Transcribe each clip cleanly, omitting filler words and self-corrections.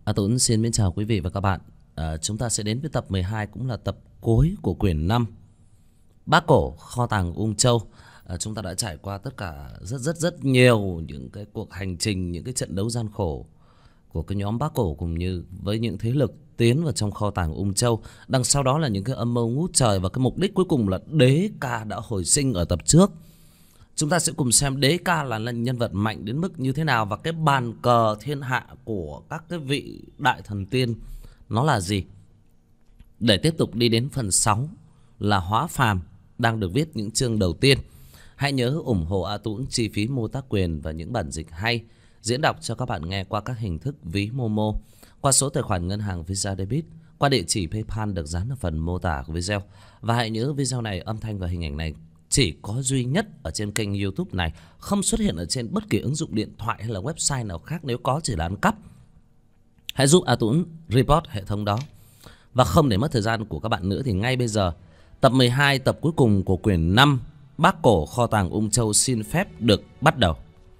Tuấn xin mến chào quý vị và các bạn. Chúng ta sẽ đến với tập 12, cũng là tập cuối của quyển 5 Bác Cổ Kho Tàng Ung Châu. Chúng ta đã trải qua tất cả rất nhiều những cái cuộc hành trình, những cái trận đấu gian khổ của cái nhóm Bác Cổ cũng như với những thế lực tiến vào trong kho tàng Ung Châu. Đằng sau đó là những cái âm mưu ngút trời, và cái mục đích cuối cùng là Đế Ca đã hồi sinh ở tập trước. Chúng ta sẽ cùng xem Đế Ca là nhân vật mạnh đến mức như thế nào, và cái bàn cờ thiên hạ của các cái vị đại thần tiên nó là gì. Để tiếp tục đi đến phần 6 là Hóa Phàm, đang được viết những chương đầu tiên. Hãy nhớ ủng hộ A Tuấn chi phí mua tác quyền và những bản dịch hay diễn đọc cho các bạn nghe qua các hình thức ví Momo, qua số tài khoản ngân hàng Visa Debit, qua địa chỉ PayPal được dán ở phần mô tả của video. Và hãy nhớ video này, âm thanh và hình ảnh này chỉ có duy nhất ở trên kênh YouTube này, không xuất hiện ở trên bất kỳ ứng dụng điện thoại hay là website nào khác, nếu có chỉ là ăn cắp. Hãy giúp A Tuấn report hệ thống đó. Và không để mất thời gian của các bạn nữa thì ngay bây giờ, tập 12, tập cuối cùng của quyển 5 Bác Cổ Kho Tàng Ung Châu xin phép được bắt đầu.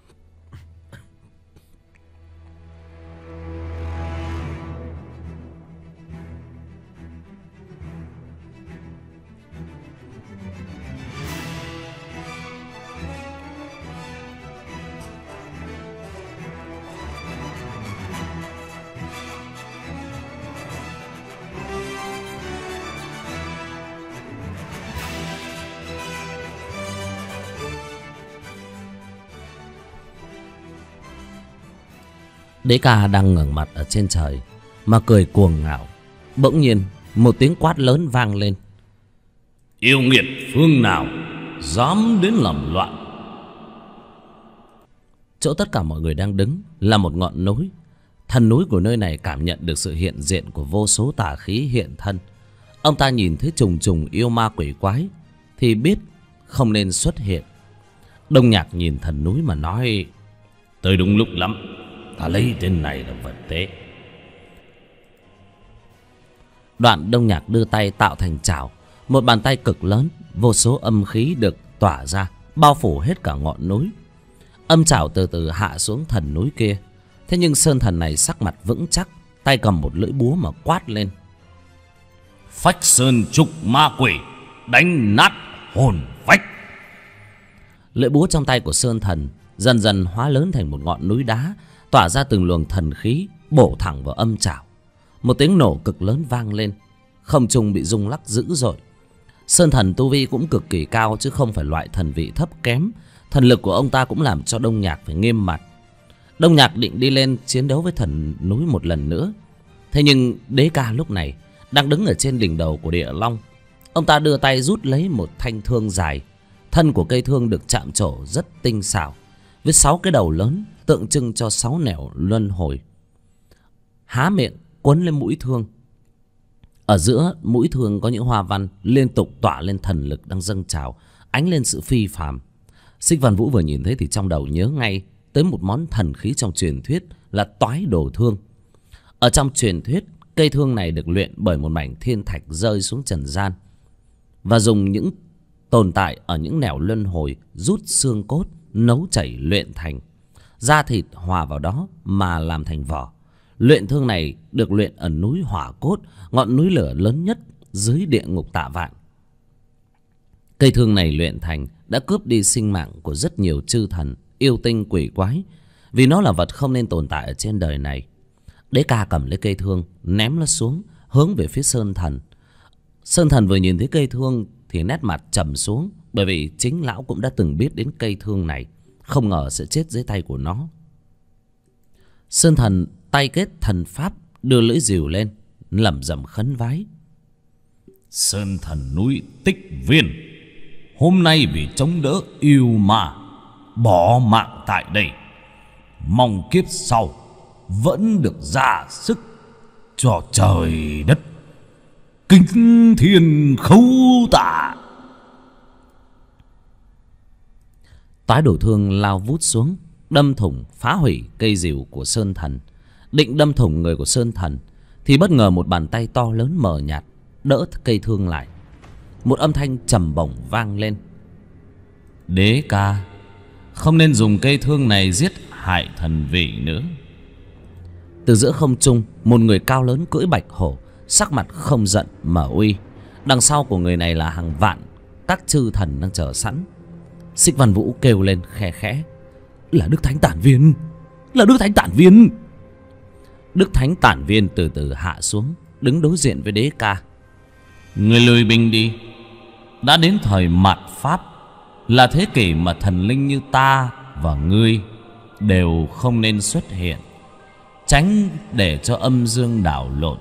Đế Ca đang ngẩng mặt ở trên trời mà cười cuồng ngạo. Bỗng nhiên một tiếng quát lớn vang lên: yêu nghiệt phương nào dám đến làm loạn! Chỗ tất cả mọi người đang đứng là một ngọn núi. Thần núi của nơi này cảm nhận được sự hiện diện của vô số tà khí hiện thân. Ông ta nhìn thấy trùng trùng yêu ma quỷ quái thì biết không nên xuất hiện. Đông Nhạc nhìn thần núi mà nói: tới đúng lúc lắm, ta lấy tên này là vật tế. Đoạn Đông Nhạc đưa tay tạo thành chảo, một bàn tay cực lớn, vô số âm khí được tỏa ra, bao phủ hết cả ngọn núi. Âm chảo từ từ hạ xuống thần núi kia. Thế nhưng sơn thần này sắc mặt vững chắc, tay cầm một lưỡi búa mà quát lên: phách sơn trục ma quỷ, đánh nát hồn phách. Lưỡi búa trong tay của sơn thần dần dần hóa lớn thành một ngọn núi đá, tỏa ra từng luồng thần khí bổ thẳng vào âm chảo. Một tiếng nổ cực lớn vang lên, không trung bị rung lắc dữ dội. Sơn thần tu vi cũng cực kỳ cao, chứ không phải loại thần vị thấp kém. Thần lực của ông ta cũng làm cho Đông Nhạc phải nghiêm mặt. Đông Nhạc định đi lên chiến đấu với thần núi một lần nữa. Thế nhưng Đế Ca lúc này đang đứng ở trên đỉnh đầu của Địa Long. Ông ta đưa tay rút lấy một thanh thương dài. Thân của cây thương được chạm trổ rất tinh xảo, với 6 cái đầu lớn tượng trưng cho 6 nẻo luân hồi. Há miệng quấn lên mũi thương. Ở giữa mũi thương có những hoa văn liên tục tỏa lên thần lực đang dâng trào, ánh lên sự phi phàm. Xích Văn Vũ vừa nhìn thấy thì trong đầu nhớ ngay tới một món thần khí trong truyền thuyết là Toái Đồ Thương. Ở trong truyền thuyết, cây thương này được luyện bởi một mảnh thiên thạch rơi xuống trần gian, và dùng những tồn tại ở những nẻo luân hồi rút xương cốt, nấu chảy luyện thành. Da thịt hòa vào đó mà làm thành vỏ. Luyện thương này được luyện ở núi Hỏa Cốt, ngọn núi lửa lớn nhất dưới địa ngục Tạ Vạn. Cây thương này luyện thành đã cướp đi sinh mạng của rất nhiều chư thần, yêu tinh, quỷ quái, vì nó là vật không nên tồn tại ở trên đời này. Đế Ca cầm lấy cây thương, ném nó xuống, hướng về phía Sơn thần. Sơn thần vừa nhìn thấy cây thương thì nét mặt trầm xuống, bởi vì chính lão cũng đã từng biết đến cây thương này, không ngờ sẽ chết dưới tay của nó. Sơn thần tay kết thần pháp, đưa lưỡi rìu lên, lẩm rẩm khấn vái: sơn thần núi Tích Viên, hôm nay vì chống đỡ yêu ma bỏ mạng tại đây, mong kiếp sau vẫn được ra sức cho trời đất kính thiên khấu tạ. Toái Đồ Thương lao vút xuống, đâm thủng phá hủy cây rìu của sơn thần. Định đâm thủng người của sơn thần thì bất ngờ một bàn tay to lớn mờ nhạt đỡ cây thương lại. Một âm thanh trầm bổng vang lên: Đế Ca, không nên dùng cây thương này giết hại thần vị nữa. Từ giữa không trung, một người cao lớn cưỡi bạch hổ, sắc mặt không giận mà uy. Đằng sau của người này là hàng vạn các chư thần đang chờ sẵn. Xích Văn Vũ kêu lên khe khẽ: là Đức Thánh Tản Viên, là Đức Thánh Tản Viên. Đức Thánh Tản Viên từ từ hạ xuống, đứng đối diện với Đế Ca. Người lùi binh đi. Đã đến thời mạt Pháp, là thế kỷ mà thần linh như ta và ngươi đều không nên xuất hiện, tránh để cho âm dương đảo lộn.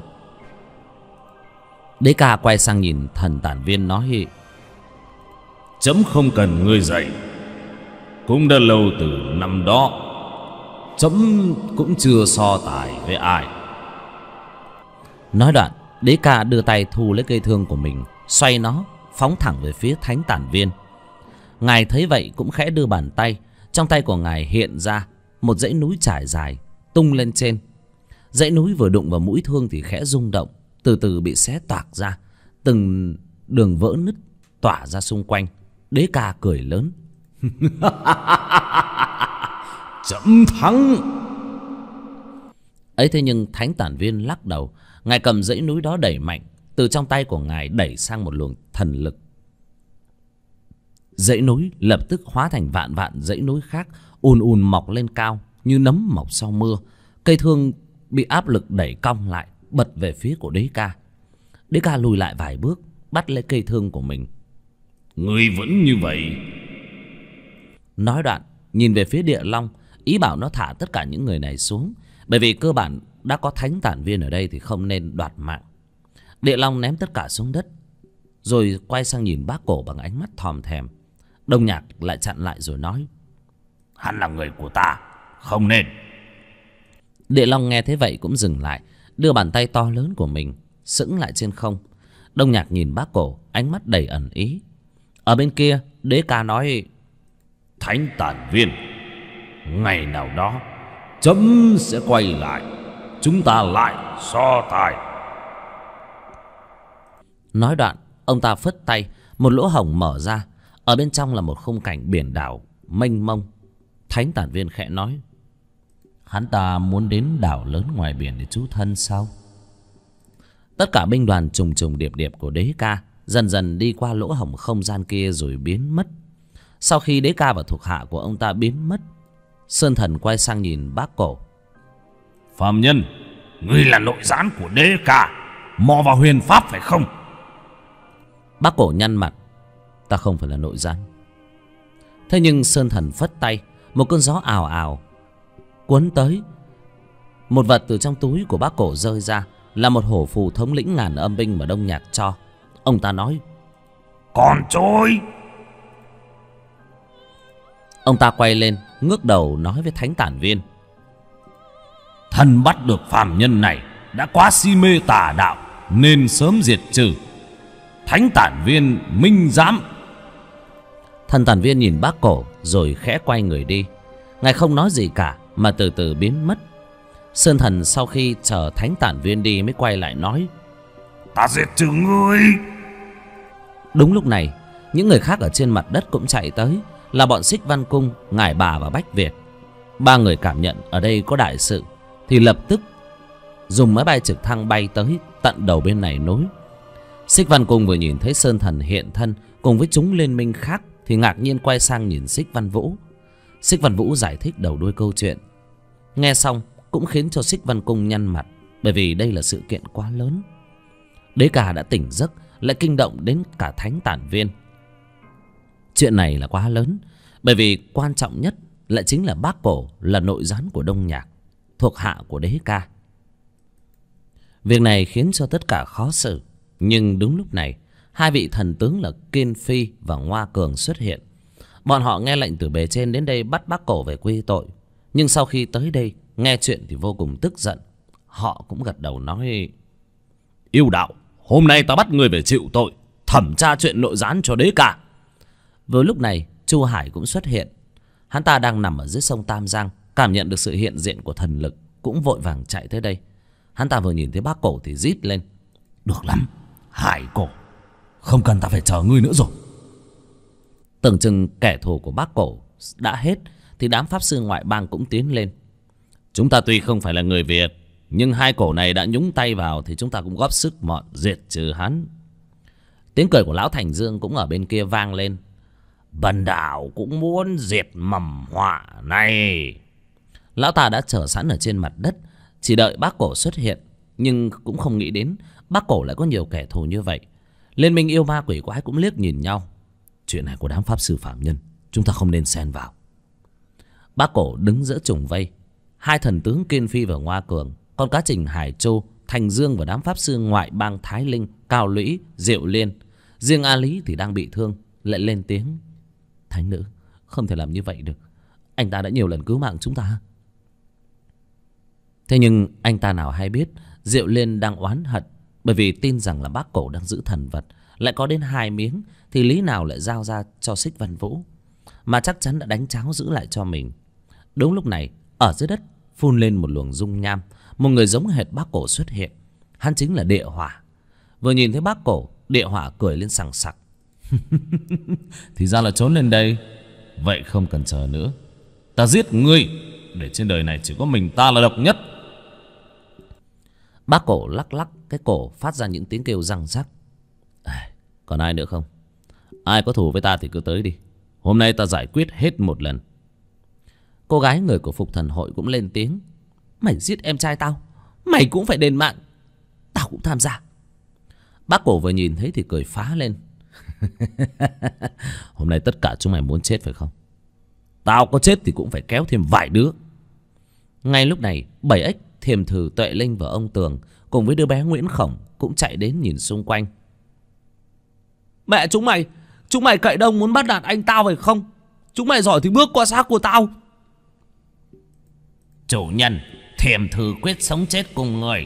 Đế Ca quay sang nhìn thần Tản Viên nói: chấm không cần ngươi dạy, cũng đã lâu từ năm đó, chấm cũng chưa so tài với ai. Nói đoạn, Đế Ca đưa tay thu lấy cây thương của mình, xoay nó phóng thẳng về phía Thánh Tản Viên. Ngài thấy vậy cũng khẽ đưa bàn tay, trong tay của ngài hiện ra một dãy núi trải dài tung lên trên. Dãy núi vừa đụng vào mũi thương thì khẽ rung động, từ từ bị xé toạc ra, từng đường vỡ nứt tỏa ra xung quanh. Đế Ca cười lớn: chấm thắng. Ấy thế nhưng Thánh Tản Viên lắc đầu. Ngài cầm dãy núi đó đẩy mạnh, từ trong tay của ngài đẩy sang một luồng thần lực. Dãy núi lập tức hóa thành vạn vạn dãy núi khác, ùn ùn mọc lên cao như nấm mọc sau mưa. Cây thương bị áp lực đẩy cong lại, bật về phía của Đế Ca. Đế Ca lùi lại vài bước, bắt lấy cây thương của mình. Ngươi vẫn như vậy. Nói đoạn nhìn về phía Địa Long, ý bảo nó thả tất cả những người này xuống, bởi vì cơ bản đã có Thánh Tản Viên ở đây thì không nên đoạt mạng. Địa Long ném tất cả xuống đất, rồi quay sang nhìn Bác Cổ bằng ánh mắt thòm thèm. Đông Nhạc lại chặn lại rồi nói: hắn là người của ta, không nên. Địa Long nghe thế vậy cũng dừng lại, đưa bàn tay to lớn của mình sững lại trên không. Đông Nhạc nhìn Bác Cổ, ánh mắt đầy ẩn ý. Ở bên kia, Đế Ca nói: Thánh Tản Viên, ngày nào đó chấm sẽ quay lại, chúng ta lại so tài. Nói đoạn, ông ta phất tay, một lỗ hổng mở ra. Ở bên trong là một khung cảnh biển đảo mênh mông. Thánh Tản Viên khẽ nói: hắn ta muốn đến đảo lớn ngoài biển để trú thân sao? Tất cả binh đoàn trùng trùng điệp điệp của Đế Ca dần dần đi qua lỗ hổng không gian kia rồi biến mất. Sau khi Đế Ca và thuộc hạ của ông ta biến mất, Sơn Thần quay sang nhìn Bác Cổ: Phạm nhân, ngươi là nội gián của Đế Ca, mò vào huyền pháp phải không? Bác Cổ nhăn mặt: ta không phải là nội gián. Thế nhưng Sơn Thần phất tay, một cơn gió ào ào cuốn tới. Một vật từ trong túi của Bác Cổ rơi ra, là một hổ phù thống lĩnh ngàn âm binh mà Đông Nhạc cho. Ông ta nói: còn trôi. Ông ta quay lên, ngước đầu nói với Thánh Tản Viên: thần bắt được phàm nhân này đã quá si mê tà đạo, nên sớm diệt trừ. Thánh Tản Viên minh giám. Thần Tản Viên nhìn Bác Cổ rồi khẽ quay người đi. Ngài không nói gì cả mà từ từ biến mất. Sơn Thần sau khi chờ Thánh Tản Viên đi mới quay lại nói: ta diệt trừ ngươi. Đúng lúc này, những người khác ở trên mặt đất cũng chạy tới, là bọn Xích Văn Cung, Ngải Bà và Bách Việt. Ba người cảm nhận ở đây có đại sự thì lập tức dùng máy bay trực thăng bay tới tận đầu bên này núi. Xích Văn Cung vừa nhìn thấy Sơn Thần hiện thân cùng với chúng liên minh khác thì ngạc nhiên quay sang nhìn Xích Văn Vũ. Xích Văn Vũ giải thích đầu đuôi câu chuyện. Nghe xong cũng khiến cho Xích Văn Cung nhăn mặt, bởi vì đây là sự kiện quá lớn. Đế Ca đã tỉnh giấc, lại kinh động đến cả Thánh Tản Viên. Chuyện này là quá lớn, bởi vì quan trọng nhất lại chính là Bác Cổ là nội gián của Đông Nhạc, thuộc hạ của Đế Ca. Việc này khiến cho tất cả khó xử. Nhưng đúng lúc này, hai vị thần tướng là Kiên Phi và Ngoa Cường xuất hiện. Bọn họ nghe lệnh từ bề trên đến đây bắt Bác Cổ về quy tội. Nhưng sau khi tới đây nghe chuyện thì vô cùng tức giận. Họ cũng gật đầu nói: yêu đạo, hôm nay ta bắt người về chịu tội, thẩm tra chuyện nội gián cho Đế Ca. Vừa lúc này Chu Hải cũng xuất hiện. Hắn ta đang nằm ở dưới sông Tam Giang, cảm nhận được sự hiện diện của thần lực, cũng vội vàng chạy tới đây. Hắn ta vừa nhìn thấy Bác Cổ thì rít lên: được lắm, Hải Cổ, không cần ta phải chờ ngươi nữa rồi. Tưởng chừng kẻ thù của Bác Cổ đã hết thì đám pháp sư ngoại bang cũng tiến lên. Chúng ta tuy không phải là người Việt, Nhưng hai cổ này đã nhúng tay vào thì chúng ta cũng góp sức mọn diệt trừ hắn. Tiếng cười của lão Thành Dương cũng ở bên kia vang lên. Bần đạo cũng muốn diệt mầm họa này. Lão ta đã chờ sẵn ở trên mặt đất, chỉ đợi bác cổ xuất hiện. Nhưng cũng không nghĩ đến bác cổ lại có nhiều kẻ thù như vậy. Liên minh yêu ma quỷ quái cũng liếc nhìn nhau. Chuyện này của đám pháp sư phạm nhân, chúng ta không nên xen vào. Bác cổ đứng giữa trùng vây. Hai thần tướng Kiên Phi và Ngoa Cường, con cá Trình Hải Châu, Thành Dương và đám pháp sư ngoại bang Thái Linh, Cao Lũy, Diệu Liên. Riêng A Lý thì đang bị thương, lại lên tiếng. Thánh nữ, không thể làm như vậy được. Anh ta đã nhiều lần cứu mạng chúng ta. Thế nhưng anh ta nào hay biết Diệu Liên đang oán hận, bởi vì tin rằng là bác cổ đang giữ thần vật. Lại có đến 2 miếng thì lý nào lại giao ra cho Xích Văn Vũ, mà chắc chắn đã đánh cháo giữ lại cho mình. Đúng lúc này, ở dưới đất phun lên một luồng dung nham. Một người giống hệt bác cổ xuất hiện. Hắn chính là Địa Hỏa. Vừa nhìn thấy bác cổ, Địa Hỏa cười lên sằng sặc. Thì ra là trốn lên đây. Vậy không cần chờ nữa, ta giết ngươi, để trên đời này chỉ có mình ta là độc nhất. Bác cổ lắc lắc cái cổ, phát ra những tiếng kêu răng rắc. Còn ai nữa không? Ai có thù với ta thì cứ tới đi. Hôm nay ta giải quyết hết một lần. Cô gái người của Phục Thần Hội cũng lên tiếng. Mày giết em trai tao, mày cũng phải đền mạng. Tao cũng tham gia. Bác cổ vừa nhìn thấy thì cười phá lên. Hôm nay tất cả chúng mày muốn chết phải không? Tao có chết thì cũng phải kéo thêm vài đứa. Ngay lúc này, Bảy Ếch, Thiềm Thử, Tuệ Linh và ông Tường cùng với đứa bé Nguyễn Khổng cũng chạy đến nhìn xung quanh. Mẹ chúng mày cậy đông muốn bắt nạt anh tao phải không? Chúng mày giỏi thì bước qua xác của tao. Chủ nhân, Thiềm Thử quyết sống chết cùng người.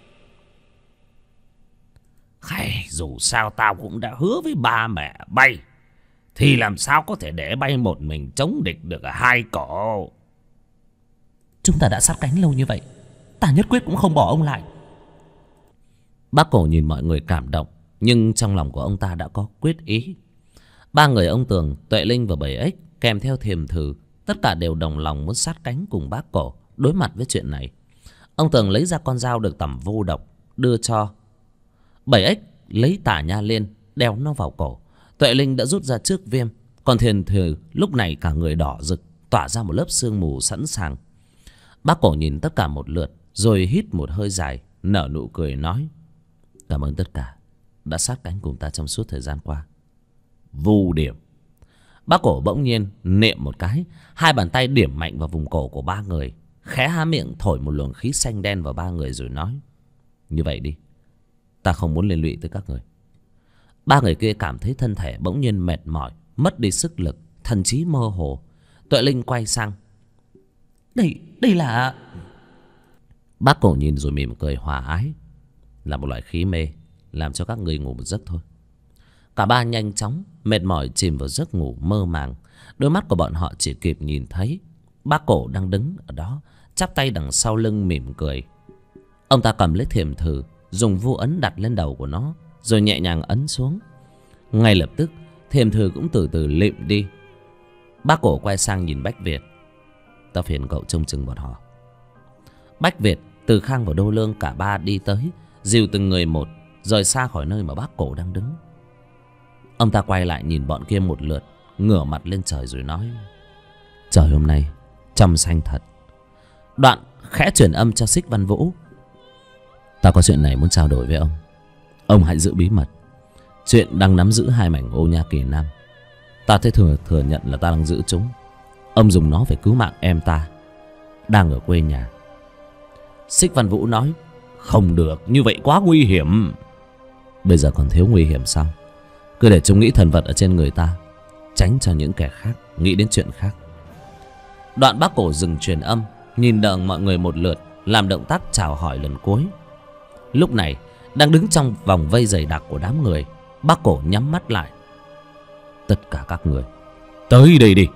Hay, dù sao tao cũng đã hứa với ba mẹ bay, thì làm sao có thể để bay một mình chống địch được ở hai cổ. Chúng ta đã sát cánh lâu như vậy, ta nhất quyết cũng không bỏ ông lại. Bác cổ nhìn mọi người cảm động, nhưng trong lòng của ông ta đã có quyết ý. Ba người ông Tường, Tuệ Linh và Bảy Ếch kèm theo Thiềm Thử, tất cả đều đồng lòng muốn sát cánh cùng bác cổ đối mặt với chuyện này. Ông Tường lấy ra con dao được tẩm vô độc đưa cho Bảy Ếch, lấy tả nha liên đeo nó vào cổ. Tuệ Linh đã rút ra trước viêm, còn Thiềm Thử lúc này cả người đỏ rực, tỏa ra một lớp sương mù sẵn sàng. Bác cổ nhìn tất cả một lượt, rồi hít một hơi dài, nở nụ cười nói: Cảm ơn tất cả đã sát cánh cùng ta trong suốt thời gian qua. Vu điểm. Bác cổ bỗng nhiên niệm một cái, hai bàn tay điểm mạnh vào vùng cổ của ba người, khẽ há miệng thổi một luồng khí xanh đen vào ba người rồi nói: Như vậy đi, ta không muốn liên lụy tới các người. Ba người kia cảm thấy thân thể bỗng nhiên mệt mỏi, mất đi sức lực, thần trí mơ hồ. Tuệ Linh quay sang: Đây là... Bác cổ nhìn rồi mỉm cười hòa ái: Là một loại khí mê, làm cho các người ngủ một giấc thôi. Cả ba nhanh chóng mệt mỏi chìm vào giấc ngủ mơ màng. Đôi mắt của bọn họ chỉ kịp nhìn thấy bác cổ đang đứng ở đó, chắp tay đằng sau lưng mỉm cười. Ông ta cầm lấy Thiềm Thử, dùng vu ấn đặt lên đầu của nó, rồi nhẹ nhàng ấn xuống. Ngay lập tức Thiềm Thử cũng từ từ lịm đi. Bác cổ quay sang nhìn Bách Việt: Ta phiền cậu trông chừng bọn họ. Bách Việt, Từ Khang và Đô Lương cả ba đi tới, dìu từng người một rời xa khỏi nơi mà bác cổ đang đứng. Ông ta quay lại nhìn bọn kia một lượt, ngửa mặt lên trời rồi nói: Trời hôm nay trong xanh thật. Đoạn khẽ truyền âm cho Xích Văn Vũ: Ta có chuyện này muốn trao đổi với ông hãy giữ bí mật. Chuyện đang nắm giữ 2 mảnh ô nha kỳ nam, ta thấy thừa nhận là ta đang giữ chúng. Ông dùng nó phải cứu mạng em ta đang ở quê nhà. Xích Văn Vũ nói: Không được, như vậy quá nguy hiểm. Bây giờ còn thiếu nguy hiểm sao? Cứ để chúng nghĩ thần vật ở trên người ta, tránh cho những kẻ khác nghĩ đến chuyện khác. Đoạn bác cổ dừng truyền âm, nhìn đợi mọi người một lượt, làm động tác chào hỏi lần cuối. Lúc này đang đứng trong vòng vây dày đặc của đám người, bác cổ nhắm mắt lại: Tất cả các người tới đây đi.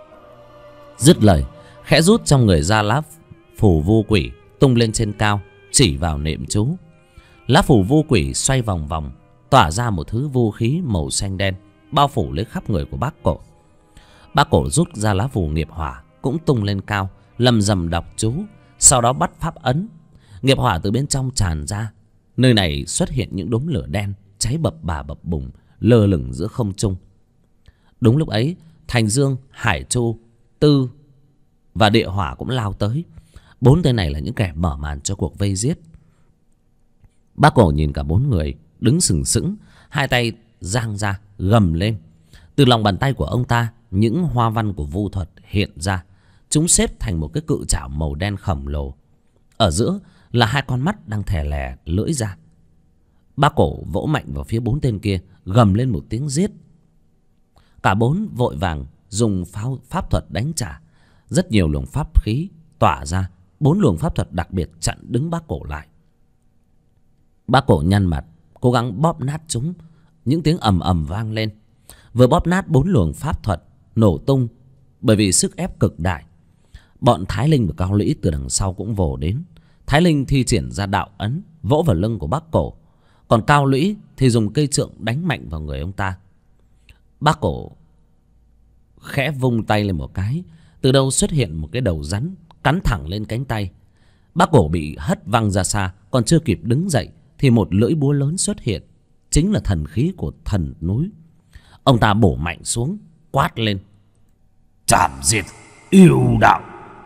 Dứt lời, khẽ rút trong người ra lá phù vu quỷ, tung lên trên cao, chỉ vào niệm chú. Lá phù vu quỷ xoay vòng vòng, tỏa ra một thứ vu khí màu xanh đen, bao phủ lấy khắp người của bác cổ. Bác cổ rút ra lá phù nghiệp hỏa, cũng tung lên cao, lầm rầm đọc chú, sau đó bắt pháp ấn. Nghiệp hỏa từ bên trong tràn ra. Nơi này xuất hiện những đốm lửa đen cháy bập bà bập bùng, lơ lửng giữa không trung. Đúng lúc ấy, Thành Dương, Hải Chu, Tư và Địa Hỏa cũng lao tới. 4 tên này là những kẻ mở màn cho cuộc vây giết. Bác Cổ nhìn cả 4 người đứng sừng sững, hai tay giang ra gầm lên. Từ lòng bàn tay của ông ta, những hoa văn của vu thuật hiện ra. Chúng xếp thành một cái cự chảo màu đen khổng lồ. Ở giữa là 2 con mắt đang thè lè lưỡi ra. Bác Cổ vỗ mạnh vào phía 4 tên kia, gầm lên một tiếng giết. Cả 4 vội vàng dùng pháp thuật đánh trả. Rất nhiều luồng pháp khí tỏa ra. 4 luồng pháp thuật đặc biệt chặn đứng Bác Cổ lại. Bác Cổ nhăn mặt, cố gắng bóp nát chúng. Những tiếng ầm ầm vang lên. Vừa bóp nát 4 luồng pháp thuật, nổ tung bởi vì sức ép cực đại. Bọn Thái Linh và Cao Lũy từ đằng sau cũng vồ đến. Thái Linh thi triển ra đạo ấn vỗ vào lưng của Bác Cổ, còn Cao Lũy thì dùng cây trượng đánh mạnh vào người ông ta. Bác Cổ khẽ vung tay lên một cái, từ đâu xuất hiện một cái đầu rắn cắn thẳng lên cánh tay. Bác Cổ bị hất văng ra xa, còn chưa kịp đứng dậy thì một lưỡi búa lớn xuất hiện, chính là thần khí của thần núi. Ông ta bổ mạnh xuống, quát lên: chảm diệt yêu đạo.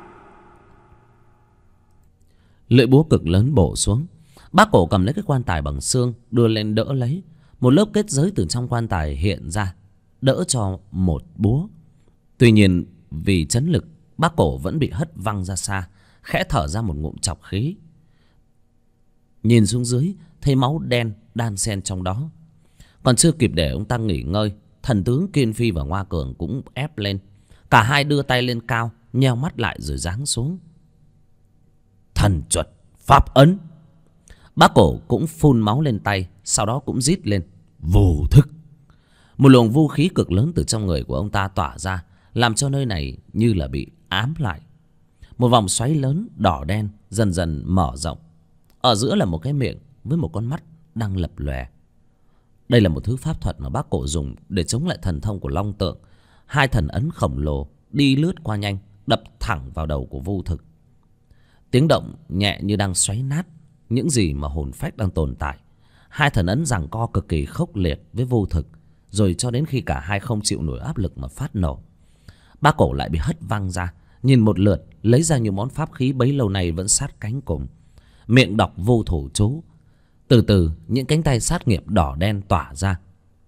Lưỡi búa cực lớn bổ xuống. Bác Cổ cầm lấy cái quan tài bằng xương, đưa lên đỡ lấy. Một lớp kết giới từ trong quan tài hiện ra, đỡ cho một búa. Tuy nhiên vì chấn lực, Bác Cổ vẫn bị hất văng ra xa, khẽ thở ra một ngụm trọc khí. Nhìn xuống dưới, thấy máu đen đan xen trong đó. Còn chưa kịp để ông ta nghỉ ngơi, thần tướng Kiên Phi và Ngoa Cường cũng ép lên. Cả hai đưa tay lên cao, nheo mắt lại rồi giáng xuống. Thần thuật pháp ấn. Bác Cổ cũng phun máu lên tay, sau đó cũng rít lên: vô thức. Một luồng vũ khí cực lớn từ trong người của ông ta tỏa ra, làm cho nơi này như là bị ám lại. Một vòng xoáy lớn đỏ đen dần dần mở rộng. Ở giữa là một cái miệng với một con mắt đang lập lòe. Đây là một thứ pháp thuật mà Bác Cổ dùng để chống lại thần thông của Long Tượng. 2 thần ấn khổng lồ đi lướt qua nhanh, đập thẳng vào đầu của vô thực. Tiếng động nhẹ như đang xoáy nát những gì mà hồn phách đang tồn tại. 2 thần ấn giằng co cực kỳ khốc liệt với vô thực, rồi cho đến khi cả hai không chịu nổi áp lực mà phát nổ. Bác Cổ lại bị hất văng ra, nhìn một lượt lấy ra những món pháp khí bấy lâu nay vẫn sát cánh cùng, miệng đọc vô thủ chú. Từ từ những cánh tay sát nghiệp đỏ đen tỏa ra.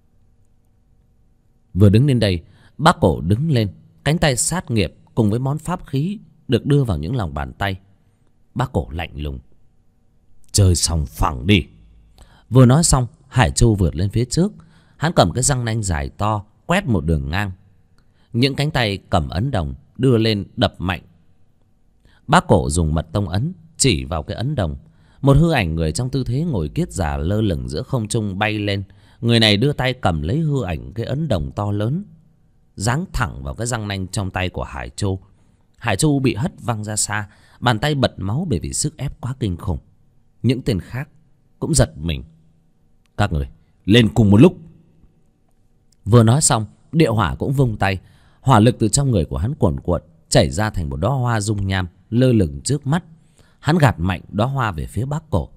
Vừa đứng lên đây, Bác Cổ đứng lên, cánh tay sát nghiệp cùng với món pháp khí được đưa vào những lòng bàn tay. Bác Cổ lạnh lùng: chơi xong phẳng đi. Vừa nói xong, Hải Chu vượt lên phía trước. Hắn cầm cái răng nanh dài to, quét một đường ngang. Những cánh tay cầm ấn đồng đưa lên đập mạnh. Bác Cổ dùng mật tông ấn chỉ vào cái ấn đồng. Một hư ảnh người trong tư thế ngồi kiết già lơ lửng giữa không trung bay lên. Người này đưa tay cầm lấy hư ảnh cái ấn đồng to lớn, giáng thẳng vào cái răng nanh trong tay của Hải Chu. Hải Chu bị hất văng ra xa, bàn tay bật máu bởi vì sức ép quá kinh khủng. Những tên khác cũng giật mình. Các người lên cùng một lúc. Vừa nói xong, Địa Hỏa cũng vung tay. Hỏa lực từ trong người của hắn cuồn cuộn chảy ra thành một đóa hoa dung nham lơ lửng trước mắt. Hắn gạt mạnh đóa hoa về phía Bác Cổ.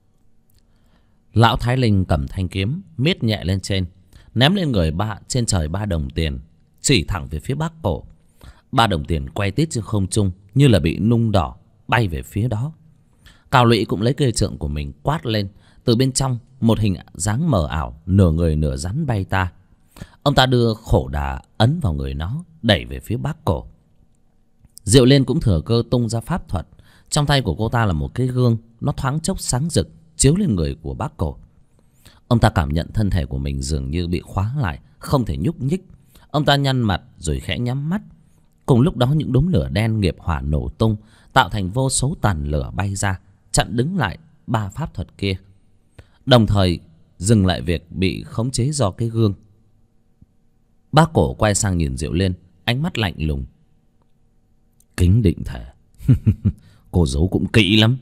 Lão Thái Linh cầm thanh kiếm miết nhẹ lên trên, ném lên người trên trời 3 đồng tiền, chỉ thẳng về phía Bác Cổ. 3 đồng tiền quay tít trên không trung như là bị nung đỏ, bay về phía đó. Cao Lũy cũng lấy cây trượng của mình quát lên. Từ bên trong một hình dáng mờ ảo, nửa người nửa rắn bay ta. Ông ta đưa khổ đà ấn vào người nó, đẩy về phía Bác Cổ. Diệu Liên cũng thừa cơ tung ra pháp thuật. Trong tay của cô ta là một cái gương, nó thoáng chốc sáng rực chiếu lên người của Bác Cổ. Ông ta cảm nhận thân thể của mình dường như bị khóa lại, không thể nhúc nhích. Ông ta nhăn mặt rồi khẽ nhắm mắt. Cùng lúc đó những đốm lửa đen nghiệp hỏa nổ tung, tạo thành vô số tàn lửa bay ra, chặn đứng lại 3 pháp thuật kia, đồng thời dừng lại việc bị khống chế do cái gương. Bác Cổ quay sang nhìn Diệu Liên, ánh mắt lạnh lùng: kính định thể. Cô giấu cũng kỹ lắm.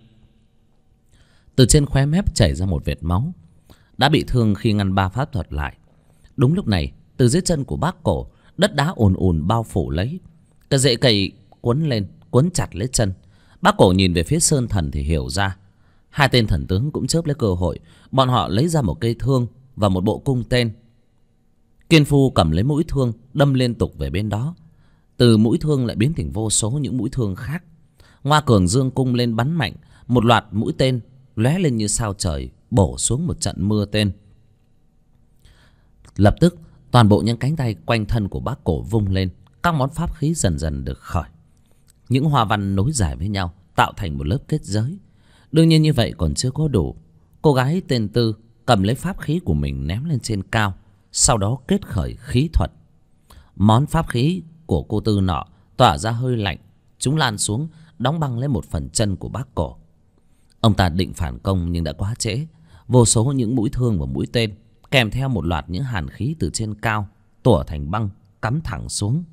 Từ trên khóe mép chảy ra một vệt máu. Đã bị thương khi ngăn 3 pháp thuật lại. Đúng lúc này, từ dưới chân của Bác Cổ, đất đá ùn ùn bao phủ lấy. Cái rễ cây cuốn lên, cuốn chặt lấy chân. Bác Cổ nhìn về phía Sơn Thần thì hiểu ra. Hai tên thần tướng cũng chớp lấy cơ hội. Bọn họ lấy ra một cây thương và một bộ cung tên. Kiên Phu cầm lấy mũi thương đâm liên tục về bên đó. Từ mũi thương lại biến thành vô số những mũi thương khác. Ngoa Cường giương cung lên bắn mạnh. Một loạt mũi tên lóe lên như sao trời, bổ xuống một trận mưa tên. Lập tức toàn bộ những cánh tay quanh thân của Bác Cổ vung lên. Các món pháp khí dần dần được khởi. Những hoa văn nối dài với nhau tạo thành một lớp kết giới. Đương nhiên như vậy còn chưa có đủ. Cô gái tên Tư cầm lấy pháp khí của mình ném lên trên cao, sau đó kết khởi khí thuật. Món pháp khí của cô Tư nọ tỏa ra hơi lạnh. Chúng lan xuống đóng băng lấy một phần chân của Bác Cổ. Ông ta định phản công nhưng đã quá trễ. Vô số những mũi thương và mũi tên kèm theo một loạt những hàn khí từ trên cao tủa thành băng cắm thẳng xuống.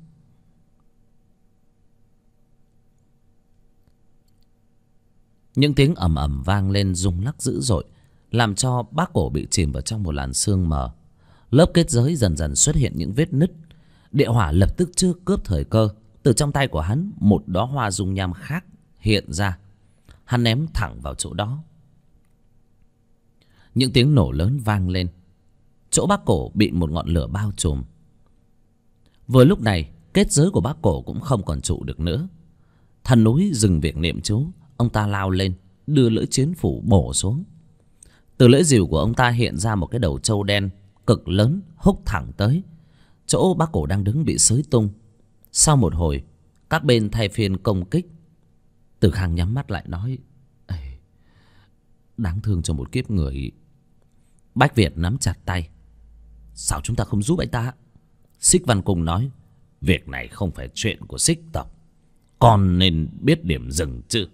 Những tiếng ầm ầm vang lên rung lắc dữ dội, làm cho Bác Cổ bị chìm vào trong một làn sương mờ. Lớp kết giới dần dần xuất hiện những vết nứt. Địa hỏa lập tức chưa cướp thời cơ. Từ trong tay của hắn, một đóa hoa dung nham khác hiện ra. Hắn ném thẳng vào chỗ đó. Những tiếng nổ lớn vang lên. Chỗ Bác Cổ bị một ngọn lửa bao trùm. Vừa lúc này, kết giới của Bác Cổ cũng không còn trụ được nữa. Thần núi dừng việc niệm chú. Ông ta lao lên, đưa lưỡi chiến phủ bổ xuống. Từ lưỡi rìu của ông ta hiện ra một cái đầu trâu đen cực lớn húc thẳng tới chỗ Bác Cổ đang đứng bị xới tung. Sau một hồi, các bên thay phiên công kích. Từ Khang nhắm mắt lại nói: đáng thương cho một kiếp người. Bách Việt nắm chặt tay: sao chúng ta không giúp anh ta? Xích Văn Cung nói: việc này không phải chuyện của Xích tộc, con nên biết điểm dừng chứ.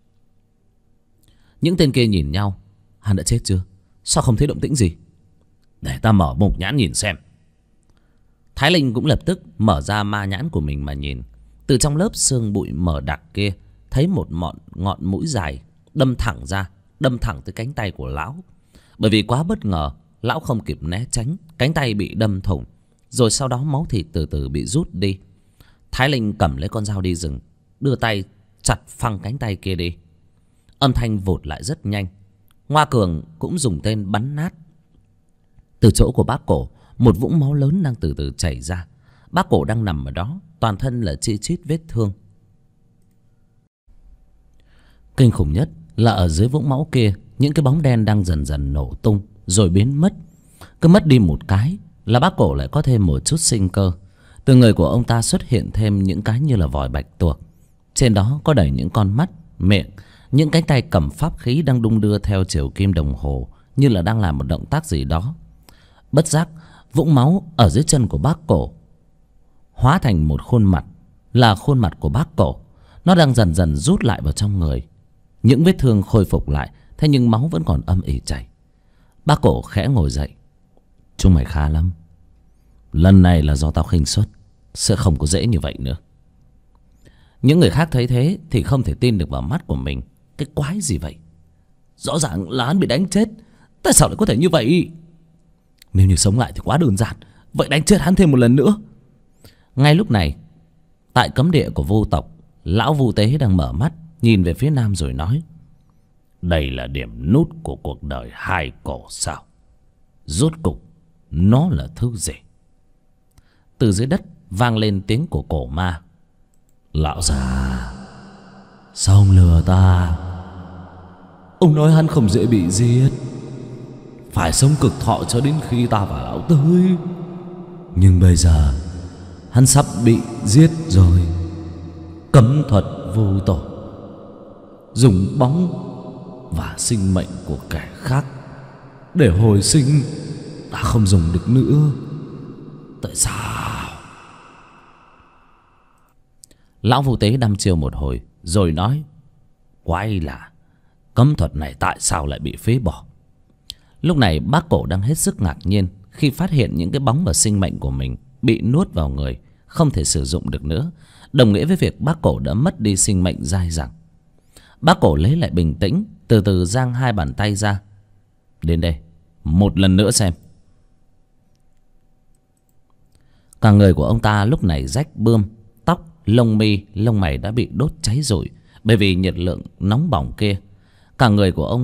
Những tên kia nhìn nhau: hắn đã chết chưa? Sao không thấy động tĩnh gì? Để ta mở mục nhãn nhìn xem. Thái Linh cũng lập tức mở ra ma nhãn của mình mà nhìn. Từ trong lớp sương bụi mờ đặc kia thấy một ngọn mũi dài đâm thẳng ra, đâm thẳng tới cánh tay của lão. Bởi vì quá bất ngờ, lão không kịp né tránh, cánh tay bị đâm thủng, rồi sau đó máu thịt từ từ bị rút đi. Thái Linh cầm lấy con dao đi rừng, đưa tay chặt phăng cánh tay kia đi. Âm thanh vụt lại rất nhanh. Ngoa Cường cũng dùng tên bắn nát. Từ chỗ của Bác Cổ, một vũng máu lớn đang từ từ chảy ra. Bác Cổ đang nằm ở đó, toàn thân là chi chít vết thương. Kinh khủng nhất là ở dưới vũng máu kia, những cái bóng đen đang dần dần nổ tung rồi biến mất. Cứ mất đi một cái là Bác Cổ lại có thêm một chút sinh cơ. Từ người của ông ta xuất hiện thêm những cái như là vòi bạch tuộc. Trên đó có đầy những con mắt, miệng. Những cánh tay cầm pháp khí đang đung đưa theo chiều kim đồng hồ, như là đang làm một động tác gì đó. Bất giác, vũng máu ở dưới chân của Bác Cổ hóa thành một khuôn mặt, là khuôn mặt của Bác Cổ. Nó đang dần dần rút lại vào trong người. Những vết thương khôi phục lại, thế nhưng máu vẫn còn âm ỉ chảy. Bác Cổ khẽ ngồi dậy: chúng mày khá lắm. Lần này là do tao khinh suất, sẽ không có dễ như vậy nữa. Những người khác thấy thế thì không thể tin được vào mắt của mình. Cái quái gì vậy? Rõ ràng là hắn bị đánh chết, tại sao lại có thể như vậy? Nếu như sống lại thì quá đơn giản, vậy đánh chết hắn thêm một lần nữa. Ngay lúc này, tại cấm địa của vô tộc, lão Vu Tế đang mở mắt nhìn về phía nam rồi nói: đây là điểm nút của cuộc đời hai cổ sao? Rốt cục nó là thứ gì? Từ dưới đất vang lên tiếng của cổ ma: lão già, sao ông lừa ta? Ông nói hắn không dễ bị giết, phải sống cực thọ cho đến khi ta và lão tới. Nhưng bây giờ hắn sắp bị giết rồi. Cấm thuật vô tổ, dùng bóng và sinh mệnh của kẻ khác để hồi sinh, ta không dùng được nữa. Tại sao? Lão Vu Tế đăm chiêu một hồi rồi nói: quái là cấm thuật này tại sao lại bị phế bỏ? Lúc này Bác Cổ đang hết sức ngạc nhiên khi phát hiện những cái bóng và sinh mệnh của mình bị nuốt vào người, không thể sử dụng được nữa, đồng nghĩa với việc Bác Cổ đã mất đi sinh mệnh dai dẳng. Bác Cổ lấy lại bình tĩnh, từ từ giang hai bàn tay ra: đến đây, một lần nữa xem. Cả người của ông ta lúc này rách bươm, tóc, lông mi, lông mày đã bị đốt cháy rụi bởi vì nhiệt lượng nóng bỏng kia. Cả người của ông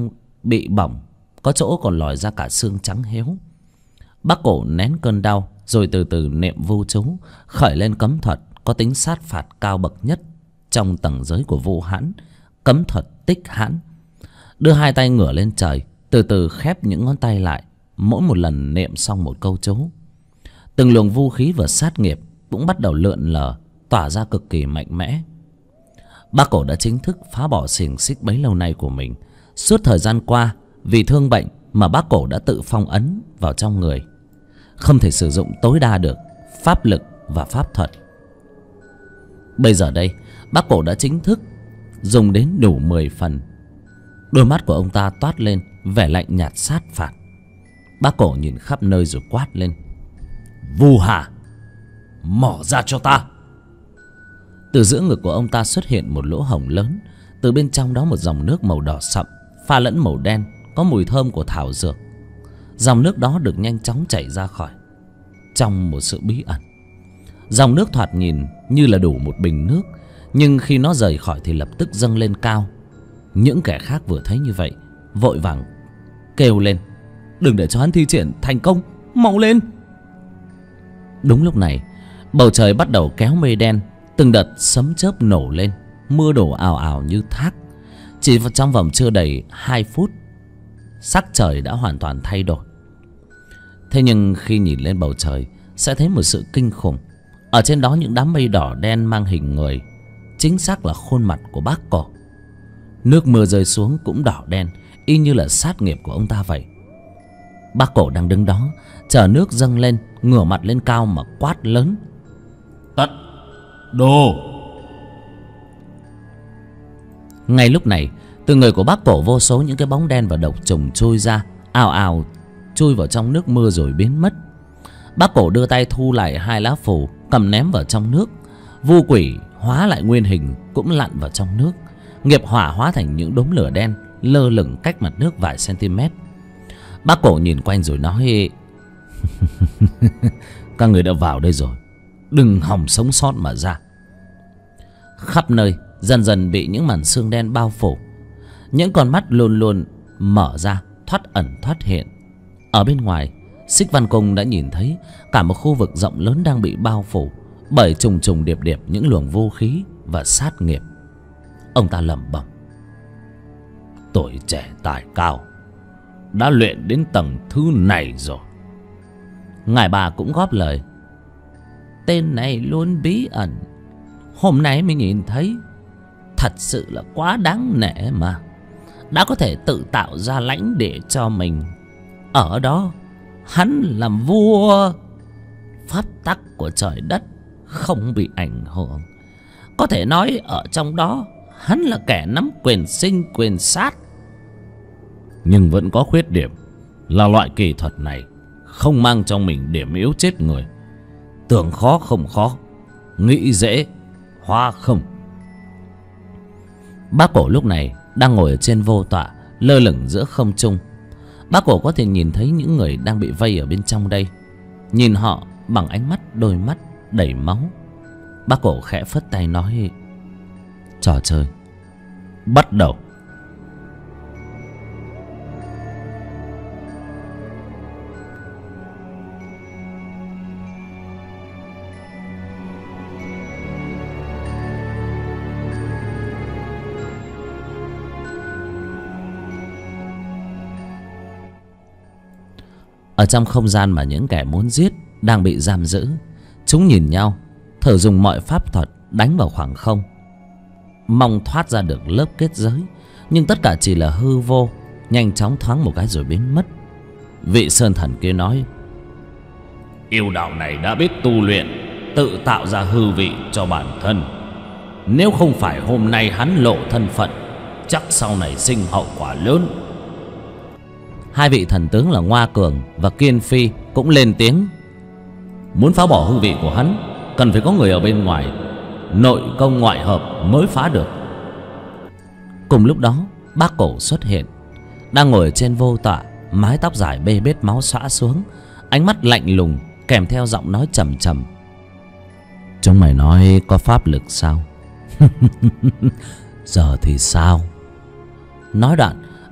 bị bỏng, có chỗ còn lòi ra cả xương trắng héo. Bác Cổ nén cơn đau rồi từ từ niệm vu chú, khởi lên cấm thuật có tính sát phạt cao bậc nhất trong tầng giới của Vu Hãn, cấm thuật Tích Hãn. Đưa hai tay ngửa lên trời, từ từ khép những ngón tay lại, mỗi một lần niệm xong một câu chú. Từng luồng vu khí và sát nghiệp cũng bắt đầu lượn lờ, tỏa ra cực kỳ mạnh mẽ. Bác Cổ đã chính thức phá bỏ xiềng xích bấy lâu nay của mình. Suốt thời gian qua, vì thương bệnh mà bác Cổ đã tự phong ấn vào trong người, không thể sử dụng tối đa được pháp lực và pháp thuật. Bây giờ đây, bác Cổ đã chính thức dùng đến đủ 10 phần. Đôi mắt của ông ta toát lên vẻ lạnh nhạt sát phạt. Bác Cổ nhìn khắp nơi rồi quát lên: Vu Hà, mở ra cho ta! Từ giữa ngực của ông ta xuất hiện một lỗ hổng lớn. Từ bên trong đó một dòng nước màu đỏ sậm pha lẫn màu đen, có mùi thơm của thảo dược. Dòng nước đó được nhanh chóng chảy ra khỏi trong một sự bí ẩn. Dòng nước thoạt nhìn như là đủ một bình nước, nhưng khi nó rời khỏi thì lập tức dâng lên cao. Những kẻ khác vừa thấy như vậy vội vàng kêu lên: Đừng để cho hắn thi triển thành công, mau lên! Đúng lúc này, bầu trời bắt đầu kéo mây đen, từng đợt sấm chớp nổ lên, mưa đổ ào ào như thác. Chỉ trong vòng chưa đầy 2 phút, sắc trời đã hoàn toàn thay đổi. Thế nhưng khi nhìn lên bầu trời sẽ thấy một sự kinh khủng. Ở trên đó những đám mây đỏ đen mang hình người, chính xác là khuôn mặt của bác Cổ. Nước mưa rơi xuống cũng đỏ đen, y như là sát nghiệp của ông ta vậy. Bác Cổ đang đứng đó chờ nước dâng lên, ngửa mặt lên cao mà quát lớn: Tắt đồ! Ngay lúc này, từ người của bác Cổ vô số những cái bóng đen và độc trùng trôi ra, ào ào chui vào trong nước mưa rồi biến mất. Bác Cổ đưa tay thu lại 2 lá phù, cầm ném vào trong nước. Vu quỷ hóa lại nguyên hình cũng lặn vào trong nước. Nghiệp hỏa hóa thành những đốm lửa đen lơ lửng cách mặt nước vài cm. Bác Cổ nhìn quanh rồi nói: Các người đã vào đây rồi, đừng hòng sống sót mà ra. Khắp nơi dần dần bị những màn sương đen bao phủ. Những con mắt luôn luôn mở ra, thoát ẩn thoát hiện. Ở bên ngoài, Xích Văn Cung đã nhìn thấy cả một khu vực rộng lớn đang bị bao phủ bởi trùng trùng điệp điệp những luồng vô khí và sát nghiệp. Ông ta lẩm bẩm: Tuổi trẻ tài cao, đã luyện đến tầng thứ này rồi. Ngài bà cũng góp lời: Tên này luôn bí ẩn, hôm nay mới nhìn thấy. Thật sự là quá đáng nể mà. Đã có thể tự tạo ra lãnh địa cho mình. Ở đó hắn làm vua, pháp tắc của trời đất không bị ảnh hưởng. Có thể nói ở trong đó hắn là kẻ nắm quyền sinh quyền sát. Nhưng vẫn có khuyết điểm là loại kỳ thuật này không mang trong mình điểm yếu chết người. Tưởng khó không khó, nghĩ dễ hóa không. Bác Cổ lúc này đang ngồi ở trên vô tọa, lơ lửng giữa không trung. Bác Cổ có thể nhìn thấy những người đang bị vây ở bên trong đây, nhìn họ bằng ánh mắt đôi mắt đầy máu. Bác Cổ khẽ phất tay nói: Trò chơi bắt đầu. Ở trong không gian mà những kẻ muốn giết đang bị giam giữ, chúng nhìn nhau, thử dùng mọi pháp thuật đánh vào khoảng không, mong thoát ra được lớp kết giới. Nhưng tất cả chỉ là hư vô, nhanh chóng thoáng một cái rồi biến mất. Vị sơn thần kia nói: Yêu đạo này đã biết tu luyện, tự tạo ra hư vị cho bản thân. Nếu không phải hôm nay hắn lộ thân phận, chắc sau này sinh hậu quả lớn. Hai vị thần tướng là Ngoa Cường và Kiên Phi cũng lên tiếng: Muốn phá bỏ hư vị của hắn, cần phải có người ở bên ngoài, nội công ngoại hợp mới phá được. Cùng lúc đó, bác Cổ xuất hiện, đang ngồi trên vô tọa, mái tóc dài bê bết máu xõa xuống, ánh mắt lạnh lùng kèm theo giọng nói trầm trầm: Chúng mày nói có pháp lực sao? Giờ thì sao? Nói đoạn,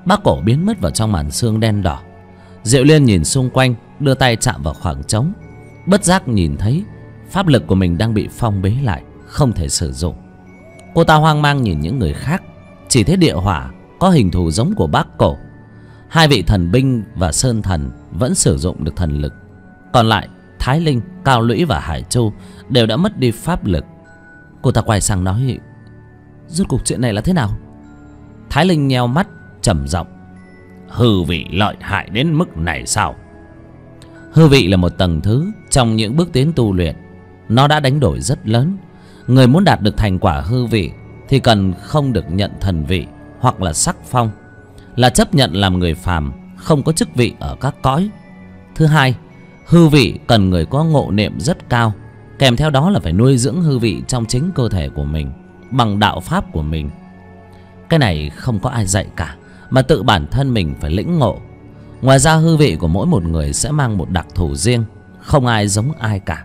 Bác Cổ biến mất vào trong màn sương đen đỏ. Diệu Liên nhìn xung quanh, đưa tay chạm vào khoảng trống, bất giác nhìn thấy pháp lực của mình đang bị phong bế lại, không thể sử dụng. Cô ta hoang mang nhìn những người khác, chỉ thấy địa hỏa có hình thù giống của Bác Cổ. Hai vị thần binh và sơn thần vẫn sử dụng được thần lực, còn lại Thái Linh, Cao Lũy và Hải Chu đều đã mất đi pháp lực. Cô ta quay sang nói: rốt cuộc chuyện này là thế nào? Thái Linh nheo mắt trầm giọng: hư vị lợi hại đến mức này sao? Hư vị là một tầng thứ trong những bước tiến tu luyện. Nó đã đánh đổi rất lớn. Người muốn đạt được thành quả hư vị thì cần không được nhận thần vị hoặc là sắc phong, là chấp nhận làm người phàm, không có chức vị ở các cõi. Thứ hai, hư vị cần người có ngộ niệm rất cao, kèm theo đó là phải nuôi dưỡng hư vị trong chính cơ thể của mình bằng đạo pháp của mình. Cái này không có ai dạy cả, mà tự bản thân mình phải lĩnh ngộ. Ngoài ra hư vị của mỗi một người sẽ mang một đặc thù riêng, không ai giống ai cả.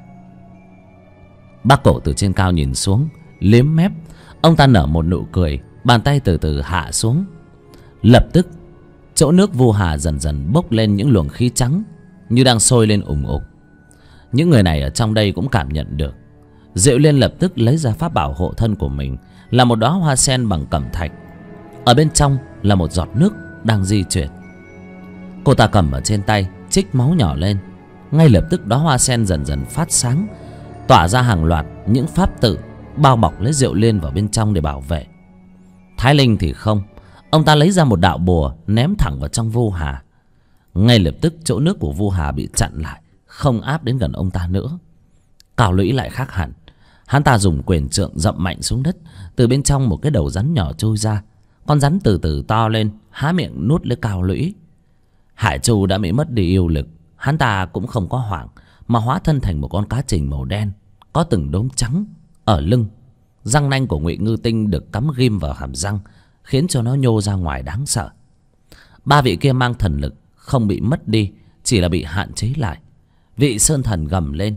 Bác Cổ từ trên cao nhìn xuống, liếm mép. Ông ta nở một nụ cười, bàn tay từ từ hạ xuống. Lập tức chỗ nước Vu Hà dần dần bốc lên những luồng khí trắng, như đang sôi lên ủng ục. Những người này ở trong đây cũng cảm nhận được. Diệu Liên lập tức lấy ra pháp bảo hộ thân của mình, là một đóa hoa sen bằng cẩm thạch. Ở bên trong là một giọt nước đang di chuyển. Cô ta cầm ở trên tay, trích máu nhỏ lên. Ngay lập tức đóa hoa sen dần dần phát sáng, tỏa ra hàng loạt những pháp tự bao bọc lấy Diệu Liên vào bên trong để bảo vệ. Thái Linh thì không. Ông ta lấy ra một đạo bùa ném thẳng vào trong Vu Hà. Ngay lập tức chỗ nước của Vu Hà bị chặn lại, không áp đến gần ông ta nữa. Cao Lũy lại khác hẳn. Hắn ta dùng quyền trượng dậm mạnh xuống đất. Từ bên trong một cái đầu rắn nhỏ trôi ra. Con rắn từ từ to lên, há miệng nuốt lấy Cao Lũy. Hải Chu đã bị mất đi yêu lực. Hắn ta cũng không có hoảng, mà hóa thân thành một con cá trình màu đen, có từng đốm trắng ở lưng. Răng nanh của Ngụy Ngư Tinh được cắm ghim vào hàm răng, khiến cho nó nhô ra ngoài đáng sợ. Ba vị kia mang thần lực không bị mất đi, chỉ là bị hạn chế lại. Vị sơn thần gầm lên: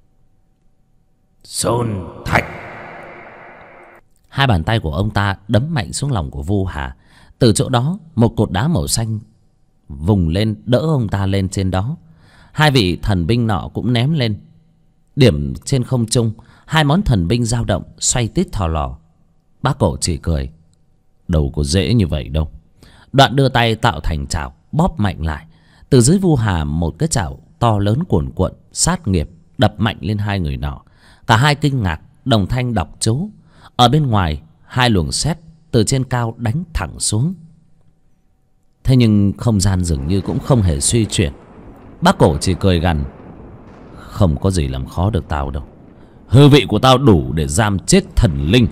Sơn Thạch! Hai bàn tay của ông ta đấm mạnh xuống lòng của Vu Hà. Từ chỗ đó một cột đá màu xanh vùng lên đỡ ông ta lên trên đó. Hai vị thần binh nọ cũng ném lên. Điểm trên không trung, hai món thần binh dao động xoay tít thò lò. Bác Cổ chỉ cười: đâu có dễ như vậy đâu. Đoạn đưa tay tạo thành chảo, bóp mạnh lại. Từ dưới Vu Hà một cái chảo to lớn cuồn cuộn sát nghiệp đập mạnh lên hai người nọ. Cả hai kinh ngạc, đồng thanh đọc chú. Ở bên ngoài, hai luồng sét từ trên cao đánh thẳng xuống. Thế nhưng không gian dường như cũng không hề suy chuyển. Bác Cổ chỉ cười gằn: không có gì làm khó được tao đâu. Hư vị của tao đủ để giam chết thần linh.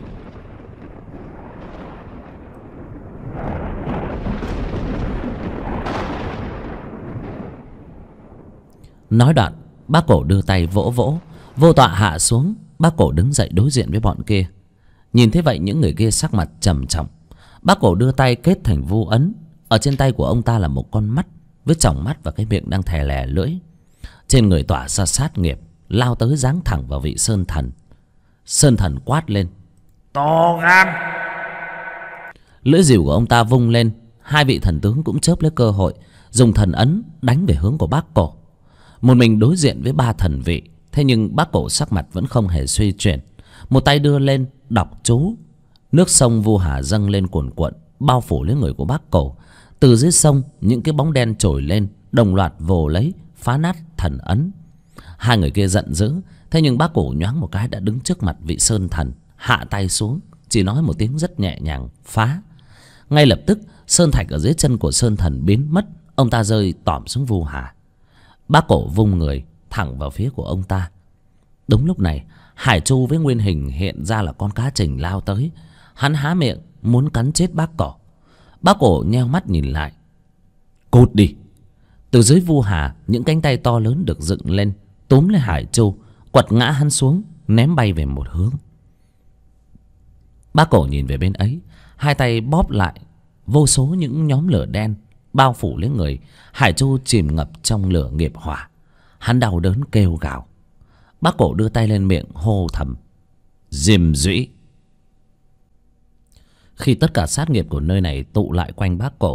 Nói đoạn, bác Cổ đưa tay vỗ vỗ, vô tọa hạ xuống. Bác Cổ đứng dậy đối diện với bọn kia. Nhìn thấy vậy, những người kia sắc mặt trầm trọng. Bác Cổ đưa tay kết thành vu ấn. Ở trên tay của ông ta là một con mắt với tròng mắt và cái miệng đang thè lè lưỡi. Trên người tỏa ra sát nghiệp, lao tới giáng thẳng vào vị sơn thần. Sơn thần quát lên: to gan! Lưỡi rìu của ông ta vung lên. Hai vị thần tướng cũng chớp lấy cơ hội, dùng thần ấn đánh về hướng của bác Cổ. Một mình đối diện với ba thần vị, thế nhưng bác Cổ sắc mặt vẫn không hề suy chuyển. Một tay đưa lên đọc chú. Nước sông Vu Hà dâng lên cuồn cuộn, bao phủ lấy người của bác Cổ. Từ dưới sông, những cái bóng đen trồi lên, đồng loạt vồ lấy, phá nát thần ấn. Hai người kia giận dữ, thế nhưng bác Cổ nhoáng một cái đã đứng trước mặt vị sơn thần, hạ tay xuống, chỉ nói một tiếng rất nhẹ nhàng: phá. Ngay lập tức sơn thạch ở dưới chân của sơn thần biến mất. Ông ta rơi tỏm xuống Vu Hà. Bác Cổ vung người thẳng vào phía của ông ta. Đúng lúc này, Hải Chu với nguyên hình hiện ra là con cá trình lao tới. Hắn há miệng muốn cắn chết bác Cổ. Bác Cổ nheo mắt nhìn lại: cút đi! Từ dưới Vu Hà, những cánh tay to lớn được dựng lên, túm lấy Hải Chu, quật ngã hắn xuống, ném bay về một hướng. Bác Cổ nhìn về bên ấy, hai tay bóp lại, vô số những nhóm lửa đen bao phủ lấy người. Hải Chu chìm ngập trong lửa nghiệp hỏa. Hắn đau đớn kêu gào. Bác Cổ đưa tay lên miệng hô thầm: Diêm Dũy! Khi tất cả sát nghiệp của nơi này tụ lại quanh bác Cổ,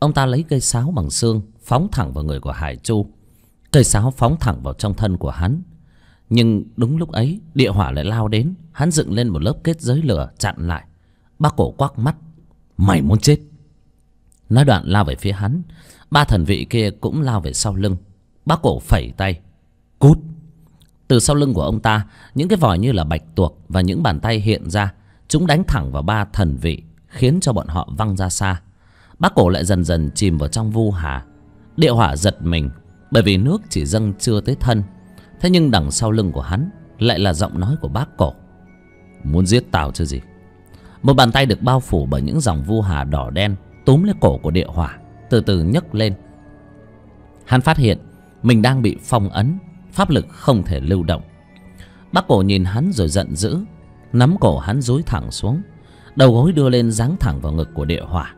Ông ta lấy cây sáo bằng xương phóng thẳng vào người của Hải Chu. Cây sáo phóng thẳng vào trong thân của hắn. Nhưng đúng lúc ấy địa hỏa lại lao đến. Hắn dựng lên một lớp kết giới lửa chặn lại. Bác Cổ quắc mắt: mày muốn chết. Nói đoạn lao về phía hắn. Ba thần vị kia cũng lao về sau lưng. Bác Cổ phẩy tay: cút. Từ sau lưng của ông ta, những cái vòi như là bạch tuộc và những bàn tay hiện ra. Chúng đánh thẳng vào ba thần vị, khiến cho bọn họ văng ra xa. Bác Cổ lại dần dần chìm vào trong vu hà. Địa hỏa giật mình, bởi vì nước chỉ dâng chưa tới thân. Thế nhưng đằng sau lưng của hắn lại là giọng nói của Bác Cổ: muốn giết tao chứ gì. Một bàn tay được bao phủ bởi những dòng vu hà đỏ đen túm lấy cổ của địa hỏa, từ từ nhấc lên. Hắn phát hiện mình đang bị phong ấn, pháp lực không thể lưu động. Bác Cổ nhìn hắn rồi giận dữ, nắm cổ hắn dúi thẳng xuống, đầu gối đưa lên giáng thẳng vào ngực của địa hỏa.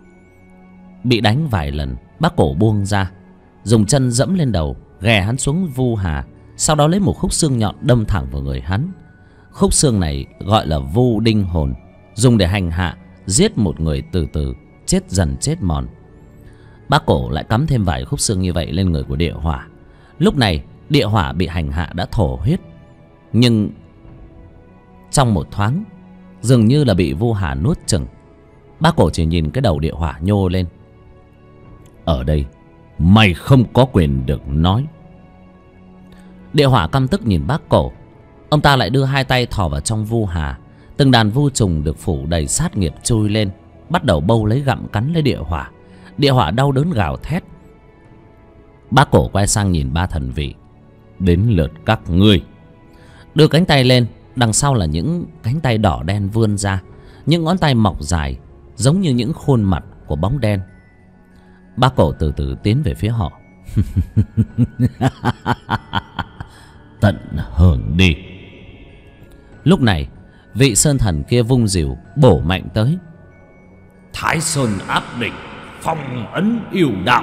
Bị đánh vài lần, Bác Cổ buông ra, dùng chân dẫm lên đầu, ghè hắn xuống vu hà. Sau đó lấy một khúc xương nhọn đâm thẳng vào người hắn. Khúc xương này gọi là vu đinh hồn, dùng để hành hạ, giết một người từ từ, chết dần chết mòn. Bác Cổ lại cắm thêm vài khúc xương như vậy lên người của địa hỏa. Lúc này địa hỏa bị hành hạ đã thổ huyết, nhưng trong một thoáng dường như là bị vu hà nuốt chửng. Bác Cổ chỉ nhìn cái đầu địa hỏa nhô lên: ở đây mày không có quyền được nói. Địa hỏa căm tức nhìn Bác Cổ. Ông ta lại đưa hai tay thò vào trong vu hà. Từng đàn vu trùng được phủ đầy sát nghiệp chui lên, bắt đầu bâu lấy gặm cắn lấy địa hỏa. Địa hỏa đau đớn gào thét. Bác Cổ quay sang nhìn ba thần vị: đến lượt các ngươi. Đưa cánh tay lên, đằng sau là những cánh tay đỏ đen vươn ra. Những ngón tay mọc dài giống như những khuôn mặt của bóng đen. Bác Cổ từ từ tiến về phía họ. Tận hưởng đi. Lúc này vị sơn thần kia vung dìu bổ mạnh tới. Thái Sơn áp đỉnh, phong ấn yêu đạo.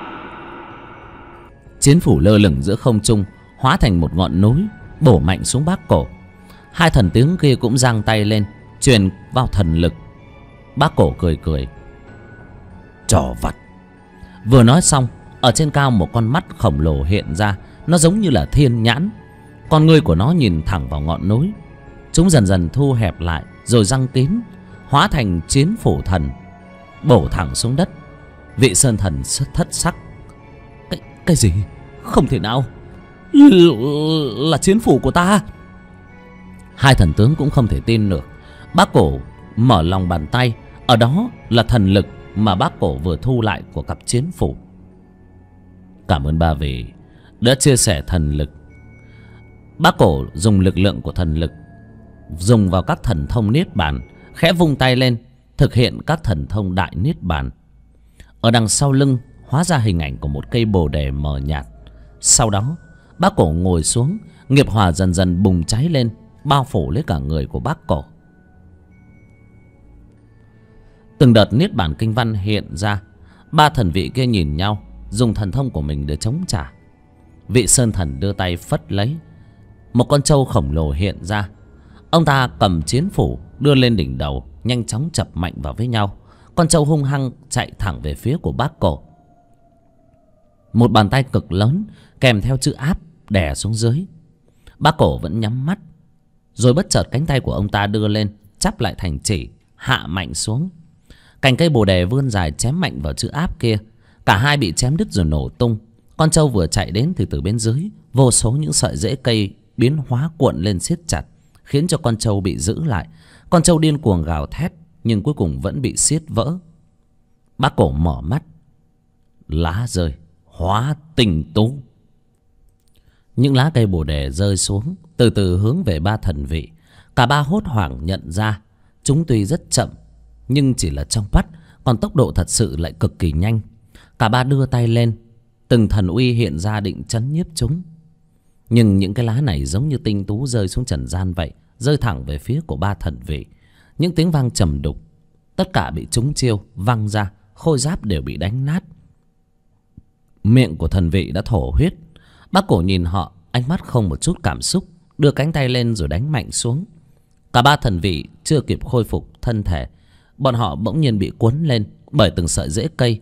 Chiến phủ lơ lửng giữa không trung, hóa thành một ngọn núi, bổ mạnh xuống Bác Cổ. Hai thần tướng kia cũng giang tay lên, truyền vào thần lực. Bác Cổ cười cười: trò vặt. Vừa nói xong, ở trên cao một con mắt khổng lồ hiện ra. Nó giống như là thiên nhãn. Con ngươi của nó nhìn thẳng vào ngọn núi. Chúng dần dần thu hẹp lại, rồi răng kín, hóa thành chiến phủ thần, bổ thẳng xuống đất. Vị sơn thần thất sắc: Cái gì? Không thể nào, là chiến phủ của ta. Hai thần tướng cũng không thể tin được. Bác Cổ mở lòng bàn tay, ở đó là thần lực mà Bác Cổ vừa thu lại của cặp chiến phủ. Cảm ơn ba vì đã chia sẻ thần lực. Bác Cổ dùng lực lượng của thần lực, dùng vào các thần thông niết bàn, khẽ vung tay lên, thực hiện các thần thông đại niết bàn. Ở đằng sau lưng hóa ra hình ảnh của một cây bồ đề mờ nhạt. Sau đó Bác Cổ ngồi xuống, nghiệp hỏa dần dần bùng cháy lên, bao phủ lấy cả người của Bác Cổ. Từng đợt niết bàn kinh văn hiện ra. Ba thần vị kia nhìn nhau, dùng thần thông của mình để chống trả. Vị sơn thần đưa tay phất lấy, một con trâu khổng lồ hiện ra. Ông ta cầm chiến phủ đưa lên đỉnh đầu, nhanh chóng chập mạnh vào với nhau. Con trâu hung hăng chạy thẳng về phía của Bác Cổ. Một bàn tay cực lớn kèm theo chữ áp đè xuống dưới. Bác Cổ vẫn nhắm mắt, rồi bất chợt cánh tay của ông ta đưa lên, chắp lại thành chỉ, hạ mạnh xuống. Cành cây bồ đề vươn dài chém mạnh vào chữ áp kia. Cả hai bị chém đứt rồi nổ tung. Con trâu vừa chạy đến thì từ bên dưới, vô số những sợi rễ cây biến hóa cuộn lên siết chặt, khiến cho con trâu bị giữ lại. Con trâu điên cuồng gào thét, nhưng cuối cùng vẫn bị siết vỡ. Bác Cổ mở mắt. Lá rơi, hóa tinh tú. Những lá cây bồ đề rơi xuống, từ từ hướng về ba thần vị. Cả ba hốt hoảng nhận ra, chúng tuy rất chậm, nhưng chỉ là trong mắt, còn tốc độ thật sự lại cực kỳ nhanh. Cả ba đưa tay lên, từng thần uy hiện ra định trấn nhiếp chúng. Nhưng những cái lá này giống như tinh tú rơi xuống trần gian vậy, rơi thẳng về phía của ba thần vị. Những tiếng vang trầm đục, tất cả bị trúng chiêu, văng ra, khôi giáp đều bị đánh nát. Miệng của thần vị đã thổ huyết. Bác Cổ nhìn họ, ánh mắt không một chút cảm xúc, đưa cánh tay lên rồi đánh mạnh xuống. Cả ba thần vị chưa kịp khôi phục thân thể, bọn họ bỗng nhiên bị cuốn lên bởi từng sợi rễ cây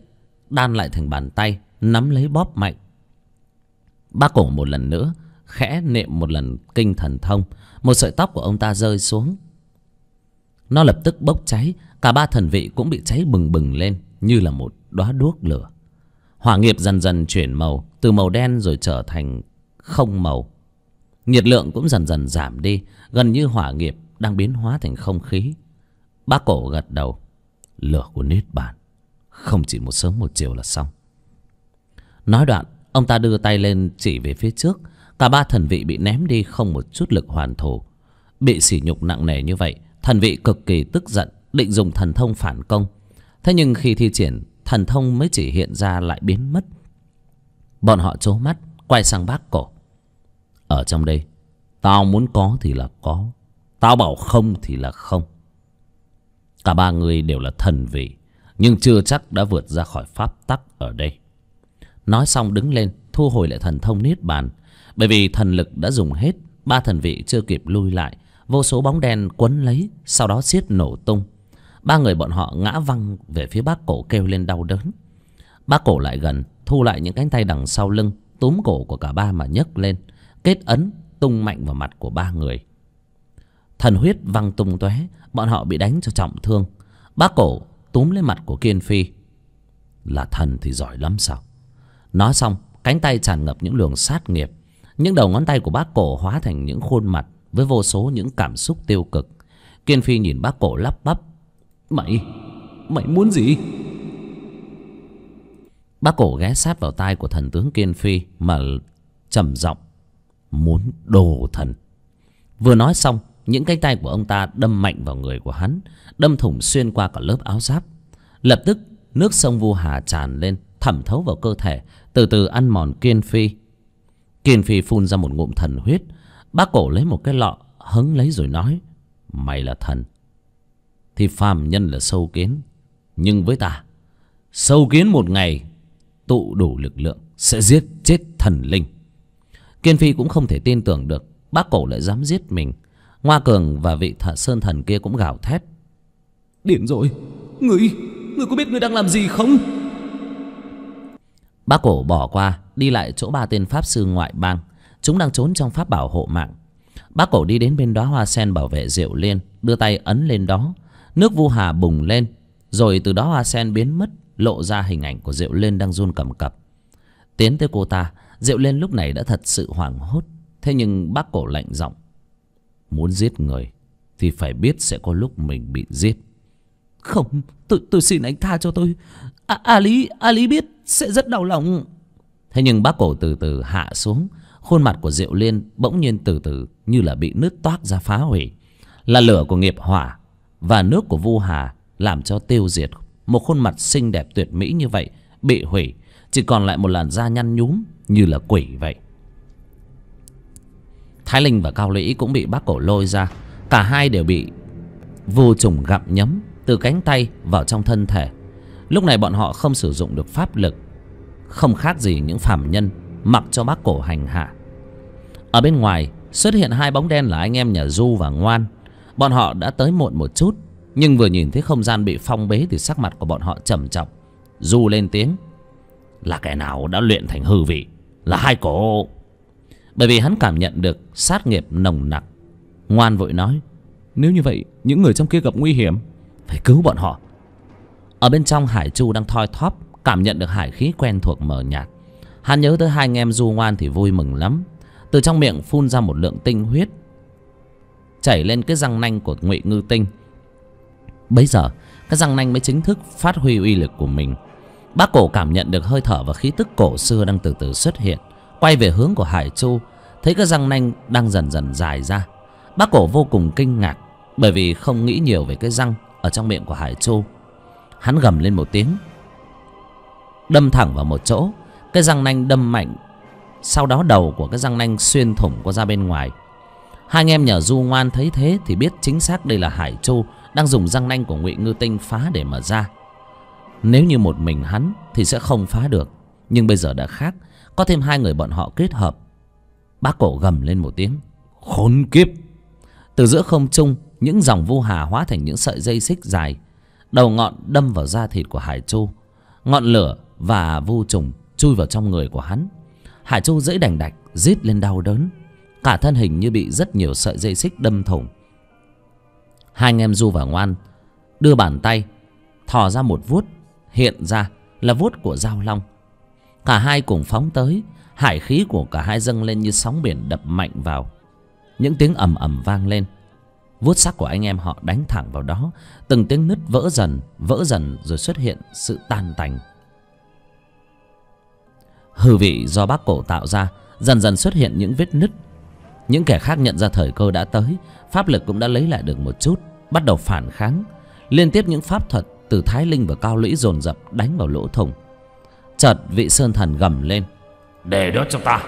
đan lại thành bàn tay, nắm lấy bóp mạnh. Bác Cổ một lần nữa khẽ niệm một lần kinh thần thông. Một sợi tóc của ông ta rơi xuống, nó lập tức bốc cháy. Cả ba thần vị cũng bị cháy bừng bừng lên như là một đóa đuốc lửa. Hỏa nghiệp dần dần chuyển màu, từ màu đen rồi trở thành không màu. Nhiệt lượng cũng dần dần giảm đi, gần như hỏa nghiệp đang biến hóa thành không khí. Bác Cổ gật đầu. Lửa của Niết Bàn không chỉ một sớm một chiều là xong. Nói đoạn, ông ta đưa tay lên chỉ về phía trước. Cả ba thần vị bị ném đi, không một chút lực hoàn thủ. Bị sỉ nhục nặng nề như vậy, thần vị cực kỳ tức giận, định dùng thần thông phản công. Thế nhưng khi thi triển, thần thông mới chỉ hiện ra lại biến mất. Bọn họ trố mắt quay sang Bác Cổ. Ở trong đây, tao muốn có thì là có, tao bảo không thì là không. Cả ba người đều là thần vị, nhưng chưa chắc đã vượt ra khỏi pháp tắc ở đây. Nói xong đứng lên, thu hồi lại thần thông Niết Bàn. Bởi vì thần lực đã dùng hết, ba thần vị chưa kịp lui lại, vô số bóng đen quấn lấy, sau đó xiết nổ tung. Ba người bọn họ ngã văng về phía Bác Cổ kêu lên đau đớn. Bác Cổ lại gần, thu lại những cánh tay đằng sau lưng, túm cổ của cả ba mà nhấc lên, kết ấn tung mạnh vào mặt của ba người. Thần huyết văng tung tóe, bọn họ bị đánh cho trọng thương. Bác Cổ túm lấy mặt của Kiên Phi. Là thần thì giỏi lắm sao? Nói xong, cánh tay tràn ngập những luồng sát nghiệp. Những đầu ngón tay của Bác Cổ hóa thành những khuôn mặt với vô số những cảm xúc tiêu cực. Kiên Phi nhìn Bác Cổ lắp bắp. Mày muốn gì? Bác Cổ ghé sát vào tai của thần tướng Kiên Phi mà trầm giọng. Muốn đồ thần. Vừa nói xong, những cánh tay của ông ta đâm mạnh vào người của hắn, đâm thủng xuyên qua cả lớp áo giáp. Lập tức nước sông Vu Hà tràn lên, thẩm thấu vào cơ thể, từ từ ăn mòn Kiên Phi. Kiên Phi phun ra một ngụm thần huyết. Bác Cổ lấy một cái lọ hứng lấy rồi nói. Mày là thần thì phàm nhân là sâu kiến, nhưng với ta, sâu kiến một ngày tụ đủ lực lượng sẽ giết chết thần linh. Kiên Phi cũng không thể tin tưởng được Bác Cổ lại dám giết mình. Ngoa Cường và vị sơn thần kia cũng gào thét. Điên rồi, người có biết người đang làm gì không? Bác Cổ bỏ qua, đi lại chỗ ba tên pháp sư ngoại bang. Chúng đang trốn trong pháp bảo hộ mạng. Bác Cổ đi đến bên đóa hoa sen bảo vệ Diệu Liên, đưa tay ấn lên đó. Nước Vu Hà bùng lên, rồi từ đó hoa sen biến mất, lộ ra hình ảnh của Diệu Liên đang run cầm cập. Tiến tới cô ta, Diệu Liên lúc này đã thật sự hoảng hốt. Thế nhưng Bác Cổ lạnh giọng. Muốn giết người thì phải biết sẽ có lúc mình bị giết. Không, tôi xin anh tha cho tôi. A Lý biết sẽ rất đau lòng. Thế nhưng Bác Cổ từ từ hạ xuống. Khuôn mặt của Diệu Liên bỗng nhiên từ từ như là bị nứt toác ra phá hủy. Là lửa của nghiệp hỏa và nước của Vu Hà làm cho tiêu diệt. Một khuôn mặt xinh đẹp tuyệt mỹ như vậy bị hủy, chỉ còn lại một làn da nhăn nhúm như là quỷ vậy. Thái Linh và Cao Lĩ cũng bị Bác Cổ lôi ra. Cả hai đều bị vô trùng gặm nhấm từ cánh tay vào trong thân thể. Lúc này bọn họ không sử dụng được pháp lực, không khác gì những phàm nhân mặc cho Bác Cổ hành hạ. Ở bên ngoài xuất hiện hai bóng đen là anh em nhà Du và Ngoan. Bọn họ đã tới muộn một chút, nhưng vừa nhìn thấy không gian bị phong bế thì sắc mặt của bọn họ trầm trọng. Du lên tiếng. Là kẻ nào đã luyện thành hư vị? Là hai cổ. Bởi vì hắn cảm nhận được sát nghiệp nồng nặc. Ngoan vội nói. Nếu như vậy, những người trong kia gặp nguy hiểm, phải cứu bọn họ. Ở bên trong, Hải Chu đang thoi thóp, cảm nhận được hải khí quen thuộc mờ nhạt. Hắn nhớ tới hai anh em Du Ngoan thì vui mừng lắm. Từ trong miệng phun ra một lượng tinh huyết chảy lên cái răng nanh của Ngụy Ngư Tinh. Bấy giờ cái răng nanh mới chính thức phát huy uy lực của mình. Bác Cổ cảm nhận được hơi thở và khí tức cổ xưa đang từ từ xuất hiện, quay về hướng của Hải Chu, thấy cái răng nanh đang dần dần dài ra. Bác Cổ vô cùng kinh ngạc, bởi vì không nghĩ nhiều về cái răng ở trong miệng của Hải Chu. Hắn gầm lên một tiếng, đâm thẳng vào một chỗ. Cái răng nanh đâm mạnh, sau đó đầu của cái răng nanh xuyên thủng qua ra bên ngoài. Hai anh em nhà Du Ngoan thấy thế thì biết chính xác đây là Hải Chu đang dùng răng nanh của Ngụy Ngư Tinh phá để mở ra. Nếu như một mình hắn thì sẽ không phá được, nhưng bây giờ đã khác, có thêm hai người bọn họ kết hợp. Bác Cổ gầm lên một tiếng, khốn kiếp. Từ giữa không trung, những dòng Vu Hà hóa thành những sợi dây xích dài, đầu ngọn đâm vào da thịt của Hải Chu. Ngọn lửa và vu trùng chui vào trong người của hắn. Hải Chu giãy đành đạch, rít lên đau đớn, cả thân hình như bị rất nhiều sợi dây xích đâm thủng. Hai anh em Du và Ngoan đưa bàn tay thò ra một vuốt, hiện ra là vuốt của Giao Long. Cả hai cùng phóng tới, hải khí của cả hai dâng lên như sóng biển đập mạnh vào. Những tiếng ầm ầm vang lên, vuốt sắc của anh em họ đánh thẳng vào đó. Từng tiếng nứt vỡ dần rồi xuất hiện sự tan tành. Hư vị do Bác Cổ tạo ra dần dần xuất hiện những vết nứt. Những kẻ khác nhận ra thời cơ đã tới, pháp lực cũng đã lấy lại được một chút, bắt đầu phản kháng. Liên tiếp những pháp thuật từ Thái Linh và Cao Lũy dồn dập đánh vào lỗ thủng. Chợt vị Sơn Thần gầm lên: Để đó cho ta.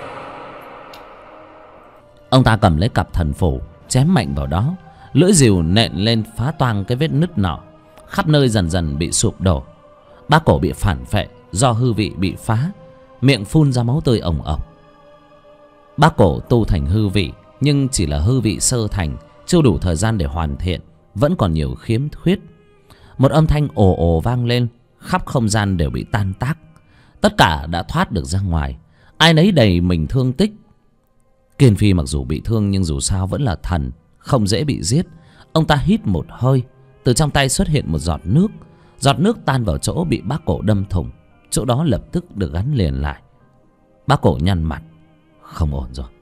Ông ta cầm lấy cặp thần phủ chém mạnh vào đó. Lưỡi rìu nện lên phá toang cái vết nứt nọ, khắp nơi dần dần bị sụp đổ. Bác Cổ bị phản phệ do hư vị bị phá, miệng phun ra máu tươi ồng ộc. Bác Cổ tu thành hư vị, nhưng chỉ là hư vị sơ thành, chưa đủ thời gian để hoàn thiện, vẫn còn nhiều khiếm khuyết. Một âm thanh ồ ồ vang lên, khắp không gian đều bị tan tác. Tất cả đã thoát được ra ngoài, ai nấy đầy mình thương tích. Kiên Phi mặc dù bị thương nhưng dù sao vẫn là thần, không dễ bị giết. Ông ta hít một hơi, từ trong tay xuất hiện một giọt nước. Giọt nước tan vào chỗ bị Bác Cổ đâm thủng, chỗ đó lập tức được gắn liền lại. Bác Cổ nhăn mặt, không ổn rồi.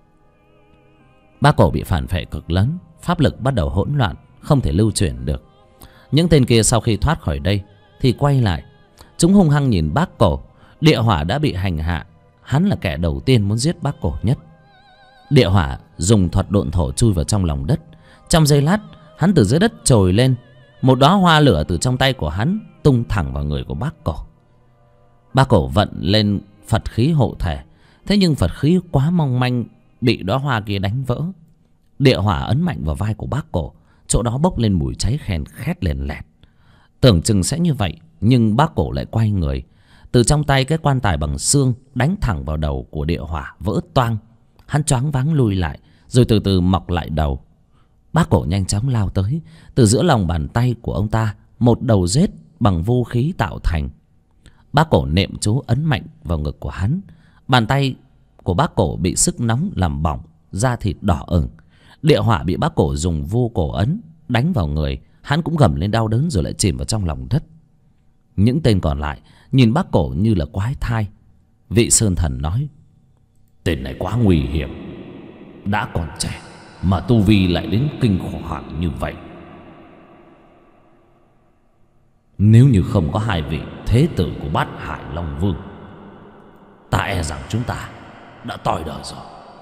Bác Cổ bị phản phệ cực lớn, pháp lực bắt đầu hỗn loạn, không thể lưu chuyển được. Những tên kia sau khi thoát khỏi đây thì quay lại, chúng hung hăng nhìn Bác Cổ. Địa Hỏa đã bị hành hạ, hắn là kẻ đầu tiên muốn giết Bác Cổ nhất. Địa Hỏa dùng thuật độn thổ chui vào trong lòng đất. Trong giây lát, hắn từ dưới đất trồi lên, một đóa hoa lửa từ trong tay của hắn tung thẳng vào người của Bác Cổ. Bác Cổ vận lên Phật khí hộ thể, thế nhưng Phật khí quá mong manh, bị đóa hoa kia đánh vỡ. Địa Hỏa ấn mạnh vào vai của Bác Cổ, chỗ đó bốc lên mùi cháy khèn khét lèn lẹt. Tưởng chừng sẽ như vậy, nhưng Bác Cổ lại quay người, từ trong tay cái quan tài bằng xương đánh thẳng vào đầu của Địa Hỏa, vỡ toang. Hắn choáng váng lùi lại, rồi từ từ mọc lại đầu. Bác Cổ nhanh chóng lao tới, từ giữa lòng bàn tay của ông ta một đầu rết bằng vũ khí tạo thành. Bác Cổ niệm chú ấn mạnh vào ngực của hắn. Bàn tay của Bác Cổ bị sức nóng làm bỏng, da thịt đỏ ửng. Địa Hỏa bị Bác Cổ dùng vu cổ ấn đánh vào người, hắn cũng gầm lên đau đớn rồi lại chìm vào trong lòng đất. Những tên còn lại nhìn Bác Cổ như là quái thai. Vị Sơn Thần nói: Tên này quá nguy hiểm, đã còn trẻ mà tu vi lại đến kinh khủng như vậy. Nếu như không có hai vị thế tử của Bát Hải Long Vương, ta e rằng chúng ta đã tỏi đời rồi.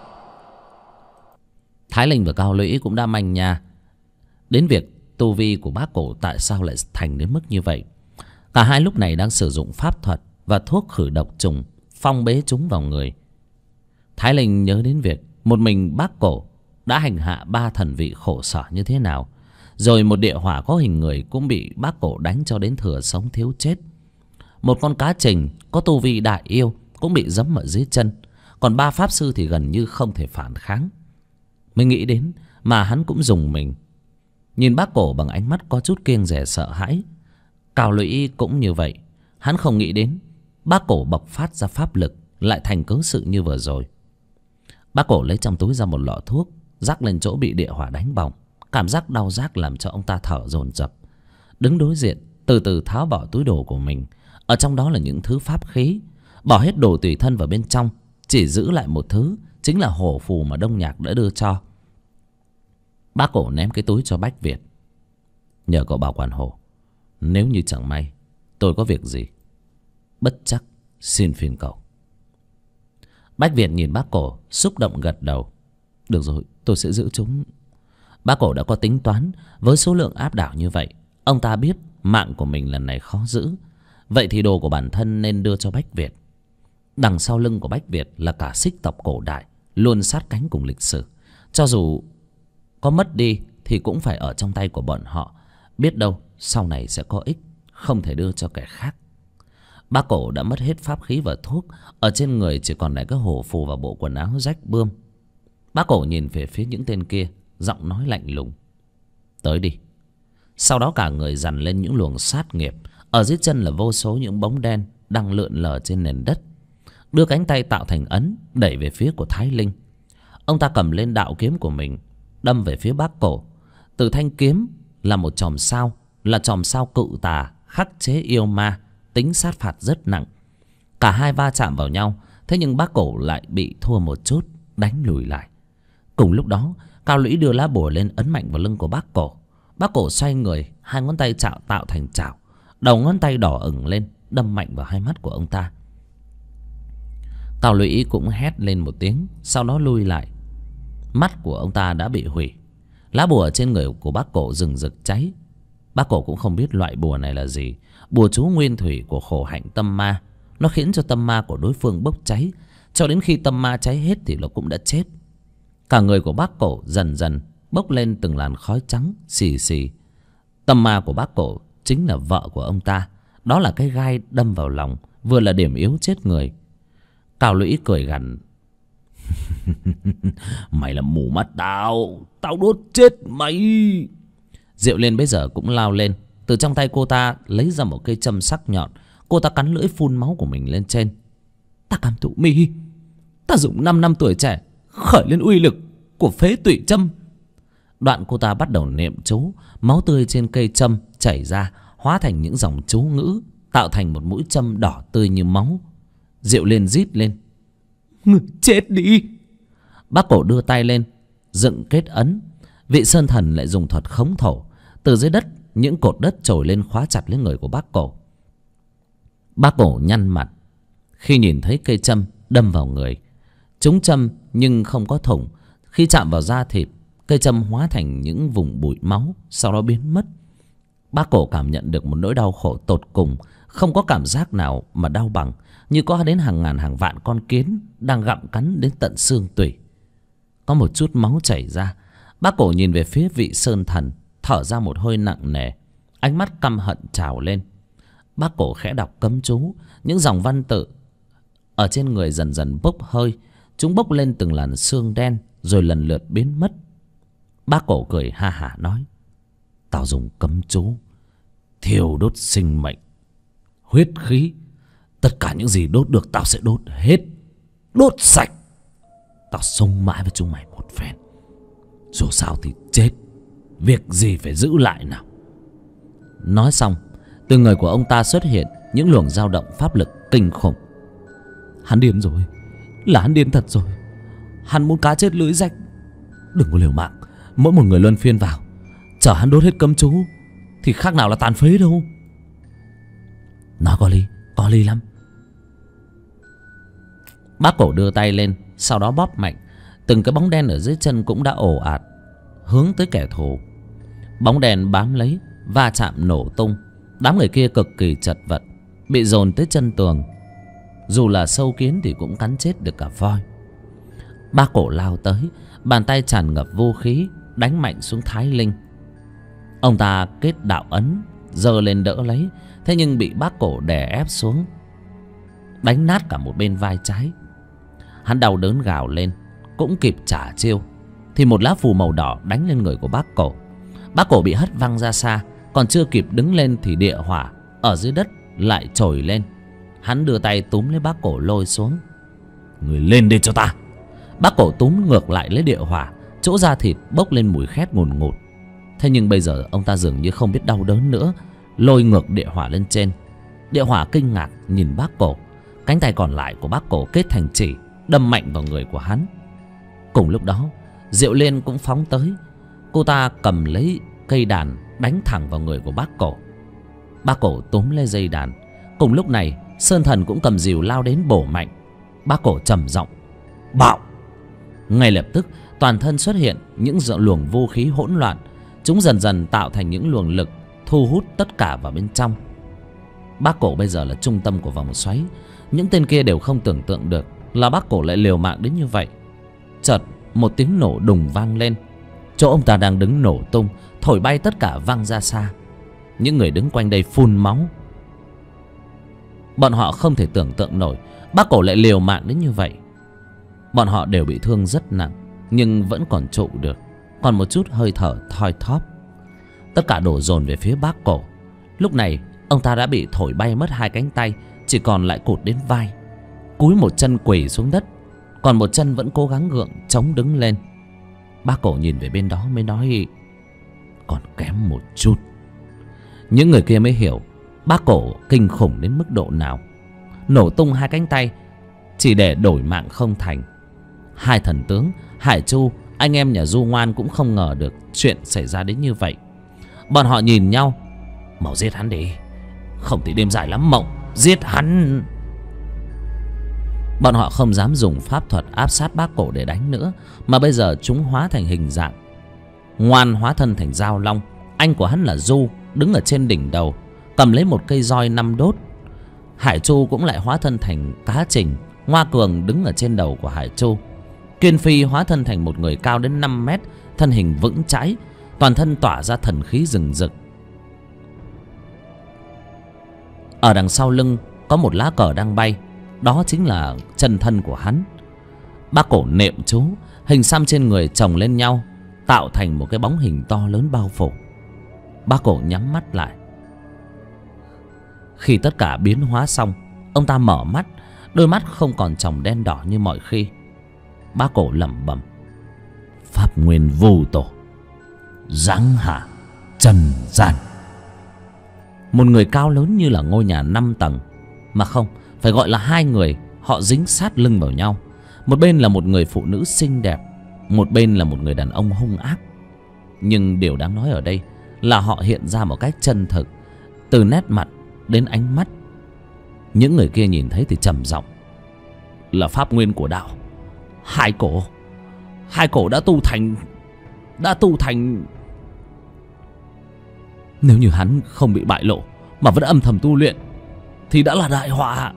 Thái Linh và Cao Lũy cũng đã manh nha đến việc tu vi của Bác Cổ tại sao lại thành đến mức như vậy. Cả hai lúc này đang sử dụng pháp thuật và thuốc khử độc trùng phong bế chúng vào người. Thái Linh nhớ đến việc một mình Bác Cổ đã hành hạ 3 thần vị khổ sở như thế nào, rồi một địa hỏa có hình người cũng bị Bác Cổ đánh cho đến thừa sống thiếu chết. Một con cá trình có tu vi đại yêu cũng bị giẫm ở dưới chân, còn 3 pháp sư thì gần như không thể phản kháng. Mới nghĩ đến mà hắn cũng rùng mình, nhìn Bác Cổ bằng ánh mắt có chút kiêng dè sợ hãi. Cao Lũy cũng như vậy, hắn không nghĩ đến Bác Cổ bộc phát ra pháp lực lại thành cớ sự như vừa rồi. Bác Cổ lấy trong túi ra một lọ thuốc, rắc lên chỗ bị địa hỏa đánh bỏng. Cảm giác đau rát làm cho ông ta thở dồn dập. Đứng đối diện, từ từ tháo bỏ túi đồ của mình. Ở trong đó là những thứ pháp khí. Bỏ hết đồ tùy thân vào bên trong, chỉ giữ lại một thứ, chính là hổ phù mà Đông Nhạc đã đưa cho. Bác Cổ ném cái túi cho Bách Việt: Nhờ cậu bảo quản hổ, nếu như chẳng may tôi có việc gì, bất chắc xin phiền cậu. Bách Việt nhìn Bác Cổ xúc động gật đầu: Được rồi, tôi sẽ giữ chúng. Bác Cổ đã có tính toán, với số lượng áp đảo như vậy, ông ta biết mạng của mình lần này khó giữ. Vậy thì đồ của bản thân nên đưa cho Bách Việt. Đằng sau lưng của Bách Việt là cả Xích tộc cổ đại, luôn sát cánh cùng lịch sử. Cho dù có mất đi thì cũng phải ở trong tay của bọn họ. Biết đâu sau này sẽ có ích, không thể đưa cho kẻ khác. Bác Cổ đã mất hết pháp khí và thuốc, ở trên người chỉ còn lại cái hổ phù và bộ quần áo rách bươm. Bác Cổ nhìn về phía những tên kia, giọng nói lạnh lùng: Tới đi. Sau đó cả người dằn lên những luồng sát nghiệp. Ở dưới chân là vô số những bóng đen đang lượn lờ trên nền đất, đưa cánh tay tạo thành ấn đẩy về phía của Thái Linh. Ông ta cầm lên đạo kiếm của mình, đâm về phía bác cổ. Từ thanh kiếm là một chòm sao, là chòm sao cự tà khắc chế yêu ma, tính sát phạt rất nặng. Cả hai va chạm vào nhau, thế nhưng bác cổ lại bị thua một chút, đánh lùi lại. Cùng lúc đó, Cao Lũy đưa lá bùa lên ấn mạnh vào lưng của bác cổ. Bác cổ xoay người, hai ngón tay tạo thành chảo, đầu ngón tay đỏ ửng lên, đâm mạnh vào hai mắt của ông ta. Cao Lũy cũng hét lên một tiếng, sau đó lui lại. Mắt của ông ta đã bị hủy. Lá bùa trên người của bác cổ rừng rực cháy. Bác cổ cũng không biết loại bùa này là gì. Bùa chú nguyên thủy của khổ hạnh tâm ma. Nó khiến cho tâm ma của đối phương bốc cháy, cho đến khi tâm ma cháy hết thì nó cũng đã chết. Cả người của bác cổ dần dần bốc lên từng làn khói trắng xì xì. Tâm ma của bác cổ chính là vợ của ông ta. Đó là cái gai đâm vào lòng, vừa là điểm yếu chết người. Cao Lũy cười gằn: mày là mù mắt tao, tao đốt chết mày. Diệu Liên bây giờ cũng lao lên. Từ trong tay cô ta lấy ra một cây châm sắc nhọn. Cô ta cắn lưỡi phun máu của mình lên trên. Ta cảm thụ mi, ta dùng 5 năm tuổi trẻ khởi lên uy lực của phế tụy châm. Đoạn cô ta bắt đầu niệm chú. Máu tươi trên cây châm chảy ra, hóa thành những dòng chú ngữ, tạo thành một mũi châm đỏ tươi như máu. Diệu Liên rít lên: người chết đi. Bác cổ đưa tay lên dựng kết ấn. Vị sơn thần lại dùng thuật khống thổ. Từ dưới đất những cột đất trồi lên khóa chặt lấy người của bác cổ. Bác cổ nhăn mặt khi nhìn thấy cây châm đâm vào người. Trúng châm nhưng không có thủng. Khi chạm vào da thịt, cây châm hóa thành những vùng bụi máu, sau đó biến mất. Bác cổ cảm nhận được một nỗi đau khổ tột cùng. Không có cảm giác nào mà đau bằng, như có đến hàng ngàn hàng vạn con kiến đang gặm cắn đến tận xương tủy. Có một chút máu chảy ra. Bác cổ nhìn về phía vị sơn thần, thở ra một hơi nặng nề, ánh mắt căm hận trào lên. Bác cổ khẽ đọc cấm chú. Những dòng văn tự ở trên người dần dần bốc hơi. Chúng bốc lên từng làn xương đen, rồi lần lượt biến mất. Bác cổ cười ha hả nói: tao dùng cấm chú thiêu đốt sinh mệnh, huyết khí, tất cả những gì đốt được tao sẽ đốt hết, đốt sạch. Tao sống mãi với chúng mày một phen. Dù sao thì chết, việc gì phải giữ lại nào. Nói xong, từ người của ông ta xuất hiện những luồng dao động pháp lực kinh khủng. Hắn điên rồi, là hắn điên thật rồi. Hắn muốn cá chết lưới rách. Đừng có liều mạng, mỗi một người luân phiên vào, chờ hắn đốt hết cấm chú thì khác nào là tàn phế đâu. Nói có lý lắm. Bác cổ đưa tay lên, sau đó bóp mạnh. Từng cái bóng đen ở dưới chân cũng đã ồ ạt hướng tới kẻ thù. Bóng đen bám lấy, va chạm nổ tung. Đám người kia cực kỳ chật vật, bị dồn tới chân tường. Dù là sâu kiến thì cũng cắn chết được cả voi. Bác cổ lao tới, bàn tay tràn ngập vô khí, đánh mạnh xuống Thái Linh. Ông ta kết đạo ấn, giơ lên đỡ lấy, thế nhưng bị bác cổ đè ép xuống, đánh nát cả một bên vai trái. Hắn đau đớn gào lên, cũng kịp trả chiêu thì một lá phù màu đỏ đánh lên người của bác cổ. Bác cổ bị hất văng ra xa, còn chưa kịp đứng lên thì địa hỏa ở dưới đất lại trồi lên. Hắn đưa tay túm lấy bác cổ lôi xuống. Người lên đây cho ta. Bác cổ túm ngược lại lấy địa hỏa, chỗ da thịt bốc lên mùi khét ngùn ngụt. Thế nhưng bây giờ ông ta dường như không biết đau đớn nữa, lôi ngược địa hỏa lên trên. Địa hỏa kinh ngạc nhìn bác cổ. Cánh tay còn lại của bác cổ kết thành chỉ, đâm mạnh vào người của hắn. Cùng lúc đó, Diệu Liên cũng phóng tới. Cô ta cầm lấy cây đàn đánh thẳng vào người của bác cổ. Bác cổ túm lấy dây đàn. Cùng lúc này, sơn thần cũng cầm rìu lao đến bổ mạnh. Bác cổ trầm giọng: bạo! Ngay lập tức, toàn thân xuất hiện những luồng vô khí hỗn loạn. Chúng dần dần tạo thành những luồng lực thu hút tất cả vào bên trong. Bác cổ bây giờ là trung tâm của vòng xoáy. Những tên kia đều không tưởng tượng được là bác cổ lại liều mạng đến như vậy. Chợt một tiếng nổ đùng vang lên. Chỗ ông ta đang đứng nổ tung, thổi bay tất cả văng ra xa. Những người đứng quanh đây phun máu. Bọn họ không thể tưởng tượng nổi bác cổ lại liều mạng đến như vậy. Bọn họ đều bị thương rất nặng, nhưng vẫn còn trụ được, còn một chút hơi thở thoi thóp. Tất cả đổ dồn về phía bác cổ. Lúc này ông ta đã bị thổi bay mất hai cánh tay, chỉ còn lại cụt đến vai, cúi một chân quỳ xuống đất, còn một chân vẫn cố gắng gượng chống đứng lên. Bác Cổ nhìn về bên đó mới nói: còn kém một chút. Những người kia mới hiểu bác Cổ kinh khủng đến mức độ nào. Nổ tung hai cánh tay chỉ để đổi mạng không thành. Hai thần tướng Hải Chu, anh em nhà Du Ngoan cũng không ngờ được chuyện xảy ra đến như vậy. Bọn họ nhìn nhau: mau giết hắn đi, không thì đêm dài lắm mộng, giết hắn. Bọn họ không dám dùng pháp thuật áp sát bác Cổ để đánh nữa, mà bây giờ chúng hóa thành hình dạng. Ngoan hóa thân thành Dao Long, anh của hắn là Du đứng ở trên đỉnh đầu, cầm lấy một cây roi 5 đốt. Hải Chu cũng lại hóa thân thành Cá Trình, Ngoa Cường đứng ở trên đầu của Hải Chu. Kiên Phi hóa thân thành một người cao đến 5 mét, thân hình vững chãi, toàn thân tỏa ra thần khí rừng rực. Ở đằng sau lưng có một lá cờ đang bay, đó chính là chân thân của hắn. Bác Cổ niệm chú, hình xăm trên người chồng lên nhau, tạo thành một cái bóng hình to lớn bao phủ. Bác Cổ nhắm mắt lại. Khi tất cả biến hóa xong, ông ta mở mắt, đôi mắt không còn tròng đen đỏ như mọi khi. Bác Cổ lẩm bẩm: pháp nguyên vô tổ, giáng hạ trần gian. Một người cao lớn như là ngôi nhà 5 tầng, mà không, phải gọi là hai người. Họ dính sát lưng vào nhau. Một bên là một người phụ nữ xinh đẹp, một bên là một người đàn ông hung ác. Nhưng điều đáng nói ở đây là họ hiện ra một cách chân thực, từ nét mặt đến ánh mắt. Những người kia nhìn thấy thì trầm giọng: là pháp nguyên của đạo. Hai cổ đã tu thành. Nếu như hắn không bị bại lộ mà vẫn âm thầm tu luyện thì đã là đại họa.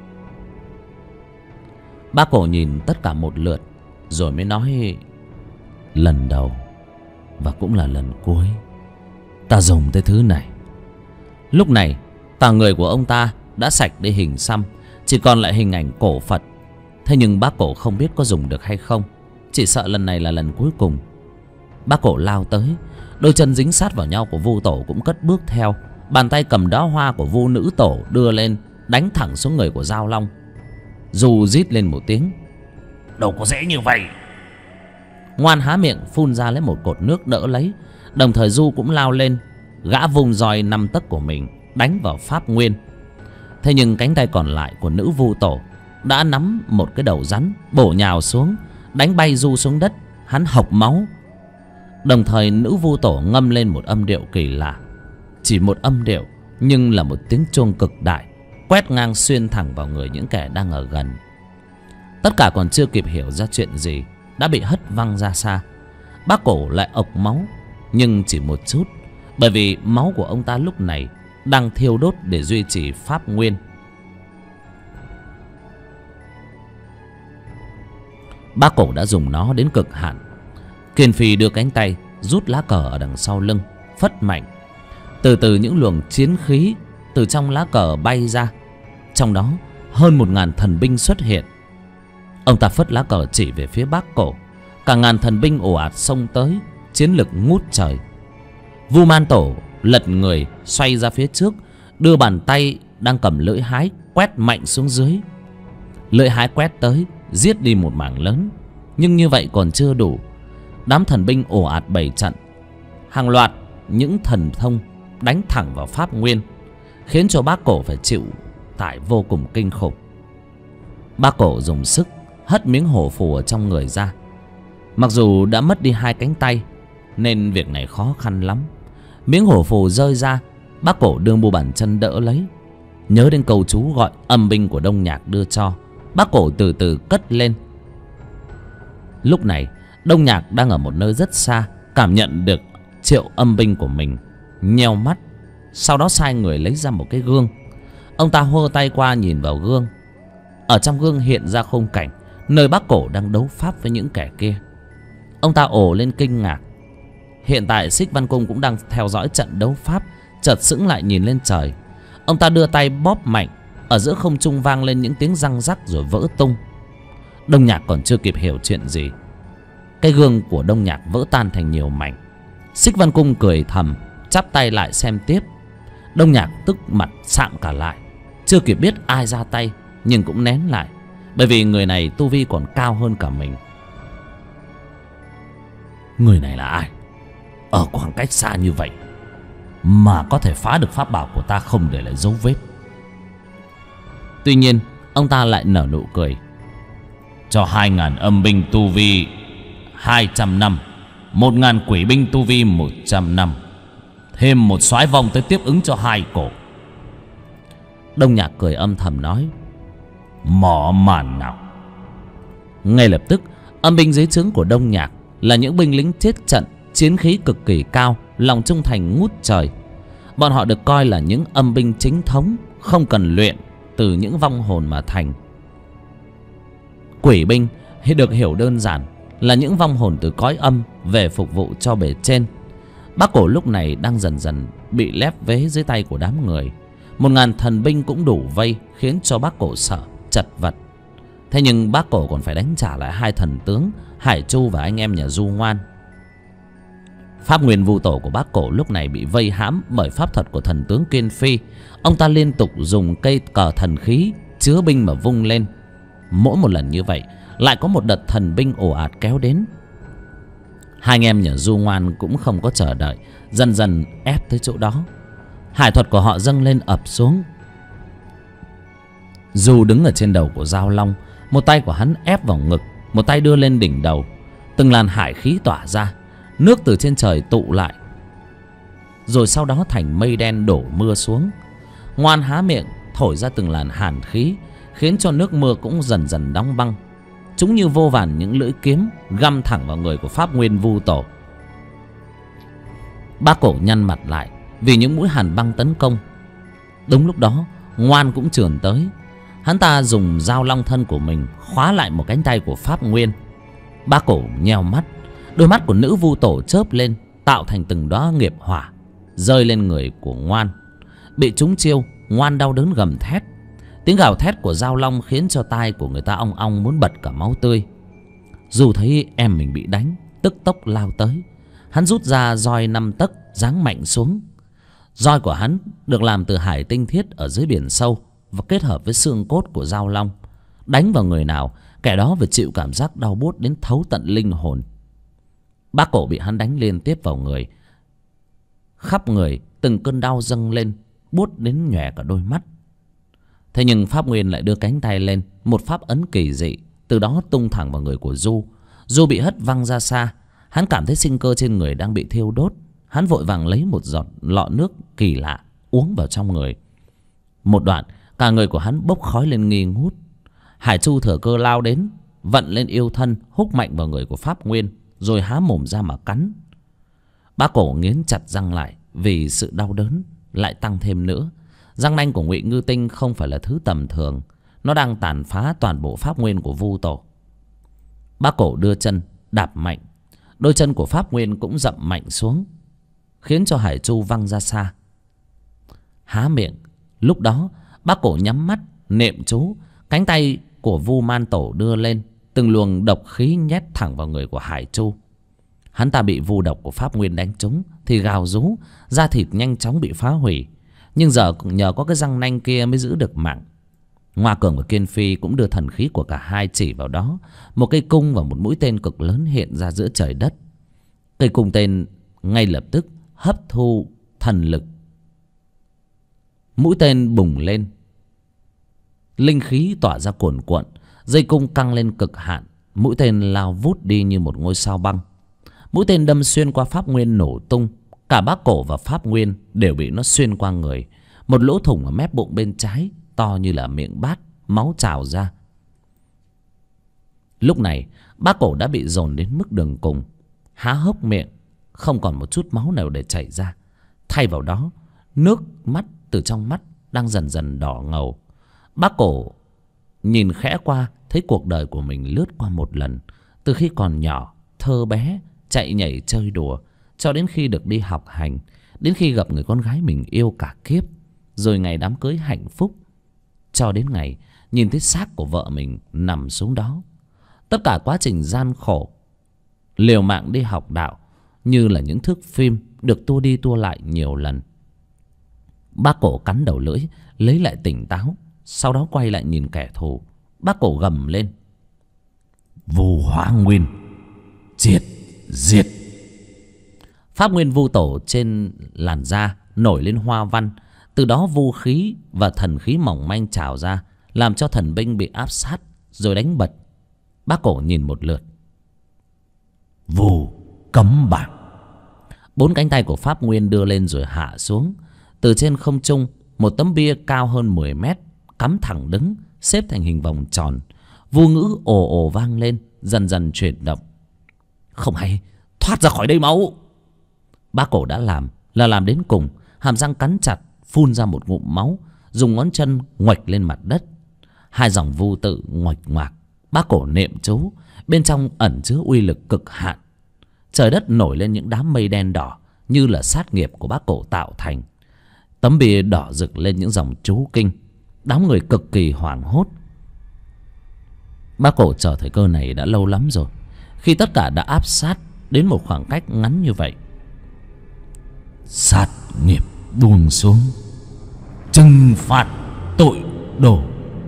Bác Cổ nhìn tất cả một lượt rồi mới nói: lần đầu và cũng là lần cuối ta dùng tới thứ này. Lúc này tà người của ông ta đã sạch đi hình xăm, chỉ còn lại hình ảnh cổ Phật. Thế nhưng bác Cổ không biết có dùng được hay không, chỉ sợ lần này là lần cuối cùng. Bác Cổ lao tới, đôi chân dính sát vào nhau của Vu Tổ cũng cất bước theo. Bàn tay cầm đóa hoa của Vu Nữ Tổ đưa lên, đánh thẳng xuống người của Dao Long. Du rít lên một tiếng: đâu có dễ như vậy. Ngoan há miệng phun ra lấy một cột nước đỡ lấy. Đồng thời Du cũng lao lên, gã vùng roi 5 tấc của mình đánh vào pháp nguyên. Thế nhưng cánh tay còn lại của nữ Vu Tổ đã nắm một cái đầu rắn, bổ nhào xuống, đánh bay Du xuống đất. Hắn hộc máu. Đồng thời nữ Vu Tổ ngâm lên một âm điệu kỳ lạ. Chỉ một âm điệu nhưng là một tiếng chuông cực đại, quét ngang xuyên thẳng vào người những kẻ đang ở gần. Tất cả còn chưa kịp hiểu ra chuyện gì đã bị hất văng ra xa. Bác Cổ lại ộc máu, nhưng chỉ một chút, bởi vì máu của ông ta lúc này đang thiêu đốt để duy trì pháp nguyên. Bác Cổ đã dùng nó đến cực hạn. Kiên Phi đưa cánh tay rút lá cờ ở đằng sau lưng, phất mạnh. Từ từ những luồng chiến khí từ trong lá cờ bay ra, trong đó hơn 1000 thần binh xuất hiện. Ông ta phất lá cờ chỉ về phía Bác Cổ. Cả ngàn thần binh ồ ạt xông tới, chiến lực ngút trời. Vu Man Tổ lật người xoay ra phía trước, đưa bàn tay đang cầm lưỡi hái quét mạnh xuống dưới. Lưỡi hái quét tới giết đi một mảng lớn, nhưng như vậy còn chưa đủ. Đám thần binh ồ ạt bày trận, hàng loạt những thần thông đánh thẳng vào pháp nguyên, khiến cho Bác Cổ phải chịu tải vô cùng kinh khủng. Bác Cổ dùng sức hất miếng hổ phù ở trong người ra. Mặc dù đã mất đi 2 cánh tay nên việc này khó khăn lắm. Miếng hổ phù rơi ra, Bác Cổ đưa mu bàn chân đỡ lấy. Nhớ đến câu chú gọi âm binh của Đông Nhạc đưa cho, Bác Cổ từ từ cất lên. Lúc này Đông Nhạc đang ở một nơi rất xa, cảm nhận được triệu âm binh của mình, nheo mắt. Sau đó sai người lấy ra một cái gương. Ông ta hô tay qua nhìn vào gương. Ở trong gương hiện ra khung cảnh nơi Bác Cổ đang đấu pháp với những kẻ kia. Ông ta ồ lên kinh ngạc. Hiện tại Xích Văn Cung cũng đang theo dõi trận đấu pháp, chợt sững lại nhìn lên trời. Ông ta đưa tay bóp mạnh, ở giữa không trung vang lên những tiếng răng rắc rồi vỡ tung. Đông Nhạc còn chưa kịp hiểu chuyện gì, cái gương của Đông Nhạc vỡ tan thành nhiều mảnh. Xích Văn Cung cười thầm, chắp tay lại xem tiếp. Đông Nhạc tức mặt sạm cả lại. Chưa kịp biết ai ra tay, nhưng cũng nén lại, bởi vì người này tu vi còn cao hơn cả mình. Người này là ai? Ở khoảng cách xa như vậy mà có thể phá được pháp bảo của ta không để lại dấu vết. Tuy nhiên ông ta lại nở nụ cười. Cho 2.000 âm binh tu vi 200 năm, 1.000 quỷ binh tu vi 100 năm, thêm một soái vong tới tiếp ứng cho 2 cổ. Đông Nhạc cười âm thầm nói: Mỏ màn nào. Ngay lập tức, âm binh dưới trướng của Đông Nhạc là những binh lính chết trận, chiến khí cực kỳ cao, lòng trung thành ngút trời. Bọn họ được coi là những âm binh chính thống, không cần luyện, từ những vong hồn mà thành. Quỷ binh được hiểu đơn giản là những vong hồn từ cõi âm về phục vụ cho bề trên. Bác Cổ lúc này đang dần dần bị lép vế dưới tay của đám người. 1.000 thần binh cũng đủ vây, khiến cho Bác Cổ sợ chật vật. Thế nhưng Bác Cổ còn phải đánh trả lại 2 thần tướng Hải Chu và anh em nhà Du Ngoan. Pháp nguyên vu tổ của Bác Cổ lúc này bị vây hãm bởi pháp thuật của thần tướng Kiên Phi. Ông ta liên tục dùng cây cờ thần khí chứa binh mà vung lên. Mỗi một lần như vậy lại có một đợt thần binh ồ ạt kéo đến. Hai anh em nhà Du Ngoan cũng không có chờ đợi, dần dần ép tới chỗ đó. Hải thuật của họ dâng lên ập xuống. Du đứng ở trên đầu của Giao Long, một tay của hắn ép vào ngực, một tay đưa lên đỉnh đầu. Từng làn hải khí tỏa ra, nước từ trên trời tụ lại, rồi sau đó thành mây đen đổ mưa xuống. Ngoan há miệng thổi ra từng làn hàn khí, khiến cho nước mưa cũng dần dần đóng băng. Chúng như vô vàn những lưỡi kiếm găm thẳng vào người của Pháp Nguyên Vu Tổ. Bác Cổ nhăn mặt lại vì những mũi hàn băng tấn công. Đúng lúc đó Ngoan cũng trườn tới. Hắn ta dùng dao long thân của mình khóa lại một cánh tay của Pháp Nguyên. Bác Cổ nheo mắt, đôi mắt của nữ Vu Tổ chớp lên, tạo thành từng đóa nghiệp hỏa rơi lên người của Ngoan. Bị trúng chiêu, Ngoan đau đớn gầm thét. Tiếng gào thét của Giao Long khiến cho tai của người ta ong ong muốn bật cả máu tươi. Dù thấy em mình bị đánh, tức tốc lao tới. Hắn rút ra roi 5 tấc giáng mạnh xuống. Roi của hắn được làm từ hải tinh thiết ở dưới biển sâu và kết hợp với xương cốt của Giao Long. Đánh vào người nào, kẻ đó phải chịu cảm giác đau buốt đến thấu tận linh hồn. Bác Cổ bị hắn đánh liên tiếp vào người. Khắp người từng cơn đau dâng lên, buốt đến nhòe cả đôi mắt. Thế nhưng Pháp Nguyên lại đưa cánh tay lên, một pháp ấn kỳ dị, từ đó tung thẳng vào người của Du. Du bị hất văng ra xa. Hắn cảm thấy sinh cơ trên người đang bị thiêu đốt. Hắn vội vàng lấy một giọt lọ nước kỳ lạ uống vào trong người. Một đoạn cả người của hắn bốc khói lên nghi ngút. Hải Chu thừa cơ lao đến, vận lên yêu thân húc mạnh vào người của Pháp Nguyên, rồi há mồm ra mà cắn. Bác Cổ nghiến chặt răng lại vì sự đau đớn lại tăng thêm nữa. Răng nanh của Ngụy Ngư Tinh không phải là thứ tầm thường, nó đang tàn phá toàn bộ pháp nguyên của Vu Tổ. Bác Cổ đưa chân đạp mạnh, đôi chân của Pháp Nguyên cũng dậm mạnh xuống, khiến cho Hải Chu văng ra xa. Há miệng, lúc đó Bác Cổ nhắm mắt niệm chú. Cánh tay của Vu Man Tổ đưa lên, từng luồng độc khí nhét thẳng vào người của Hải Chu. Hắn ta bị vu độc của Pháp Nguyên đánh trúng thì gào rú, da thịt nhanh chóng bị phá hủy. Nhưng giờ cũng nhờ có cái răng nanh kia mới giữ được mạng. Ngoa Cường và Kiên Phi cũng đưa thần khí của cả hai chỉ vào đó. Một cây cung và một mũi tên cực lớn hiện ra giữa trời đất. Cây cung tên ngay lập tức hấp thu thần lực. Mũi tên bùng lên, linh khí tỏa ra cuồn cuộn. Dây cung căng lên cực hạn, mũi tên lao vút đi như một ngôi sao băng. Mũi tên đâm xuyên qua Pháp Nguyên nổ tung. Cả Bác Cổ và Pháp Nguyên đều bị nó xuyên qua người. Một lỗ thủng ở mép bụng bên trái to như là miệng bát, máu trào ra. Lúc này Bác Cổ đã bị dồn đến mức đường cùng, há hốc miệng, không còn một chút máu nào để chảy ra. Thay vào đó, nước mắt từ trong mắt đang dần dần đỏ ngầu. Bác Cổ nhìn khẽ qua, thấy cuộc đời của mình lướt qua một lần. Từ khi còn nhỏ, thơ bé, chạy nhảy chơi đùa, cho đến khi được đi học hành, đến khi gặp người con gái mình yêu cả kiếp, rồi ngày đám cưới hạnh phúc, cho đến ngày nhìn thấy xác của vợ mình nằm xuống đó. Tất cả quá trình gian khổ, liều mạng đi học đạo như là những thước phim được tua đi tua lại nhiều lần. Bác Cổ cắn đầu lưỡi, lấy lại tỉnh táo, sau đó quay lại nhìn kẻ thù. Bác Cổ gầm lên: Vu Hóa Nguyên, triệt diệt. Pháp nguyên vu tổ trên làn da nổi lên hoa văn, từ đó vu khí và thần khí mỏng manh trào ra, làm cho thần binh bị áp sát rồi đánh bật. Bác Cổ nhìn một lượt. Vu cấm bảng. 4 cánh tay của Pháp Nguyên đưa lên rồi hạ xuống. Từ trên không trung, một tấm bia cao hơn 10 mét cắm thẳng đứng, xếp thành hình vòng tròn. Vu ngữ ồ ồ vang lên, dần dần chuyển động. Không hay, thoát ra khỏi đây máu. Bác Cổ đã làm đến cùng, hàm răng cắn chặt, phun ra một ngụm máu, dùng ngón chân ngoạch lên mặt đất. 2 dòng vu tự ngoạch ngoạc. Bác Cổ niệm chú, bên trong ẩn chứa uy lực cực hạn. Trời đất nổi lên những đám mây đen đỏ, như là sát nghiệp của Bác Cổ tạo thành. Tấm bia đỏ rực lên những dòng chú kinh. Đám người cực kỳ hoảng hốt. Bác Cổ chờ thời cơ này đã lâu lắm rồi. Khi tất cả đã áp sát đến một khoảng cách ngắn như vậy, sát nghiệp buông xuống, trừng phạt tội đồ.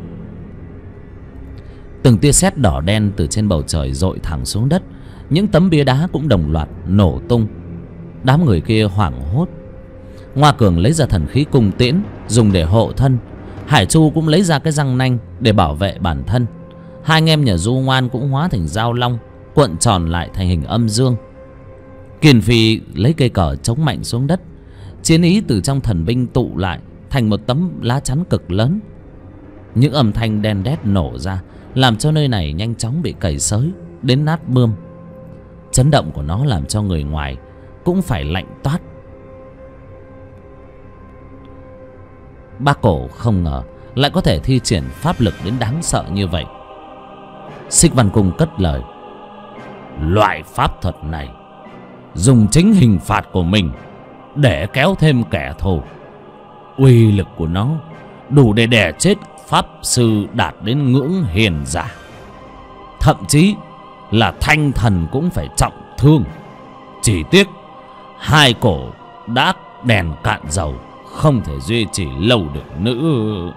từng tia sét đỏ đen từ trên bầu trời dội thẳng xuống đất. Những tấm bia đá cũng đồng loạt nổ tung. Đám người kia hoảng hốt. Ngoa Cường lấy ra thần khí cung tiễn dùng để hộ thân. Hải Chu cũng lấy ra cái răng nanh để bảo vệ bản thân. 2 anh em nhà Du Ngoan cũng hóa thành dao long, cuộn tròn lại thành hình âm dương. Kiền Phi lấy cây cờ chống mạnh xuống đất. Chiến ý từ trong thần binh tụ lại thành một tấm lá chắn cực lớn. Những âm thanh đen đét nổ ra, làm cho nơi này nhanh chóng bị cày xới đến nát bươm. Chấn động của nó làm cho người ngoài cũng phải lạnh toát. Bác Cổ không ngờ lại có thể thi triển pháp lực đến đáng sợ như vậy. Xích Văn Cung cất lời: Loại pháp thuật này dùng chính hình phạt của mình để kéo thêm kẻ thù. Uy lực của nó đủ để đè chết pháp sư đạt đến ngưỡng hiền giả. Thậm chí là thanh thần cũng phải trọng thương. Chỉ tiếc 2 cổ đã đèn cạn dầu, không thể duy trì lâu được nữa.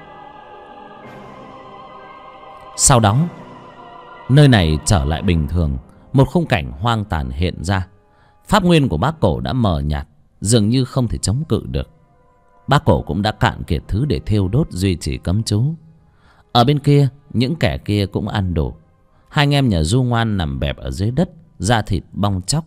Sau đó nơi này trở lại bình thường. Một khung cảnh hoang tàn hiện ra. Pháp nguyên của Bác Cổ đã mờ nhạt, dường như không thể chống cự được. Bác Cổ cũng đã cạn kiệt thứ để thiêu đốt duy trì cấm chú. Ở bên kia, những kẻ kia cũng ăn đủ. 2 anh em nhà Du Ngoan nằm bẹp ở dưới đất, da thịt bong chóc.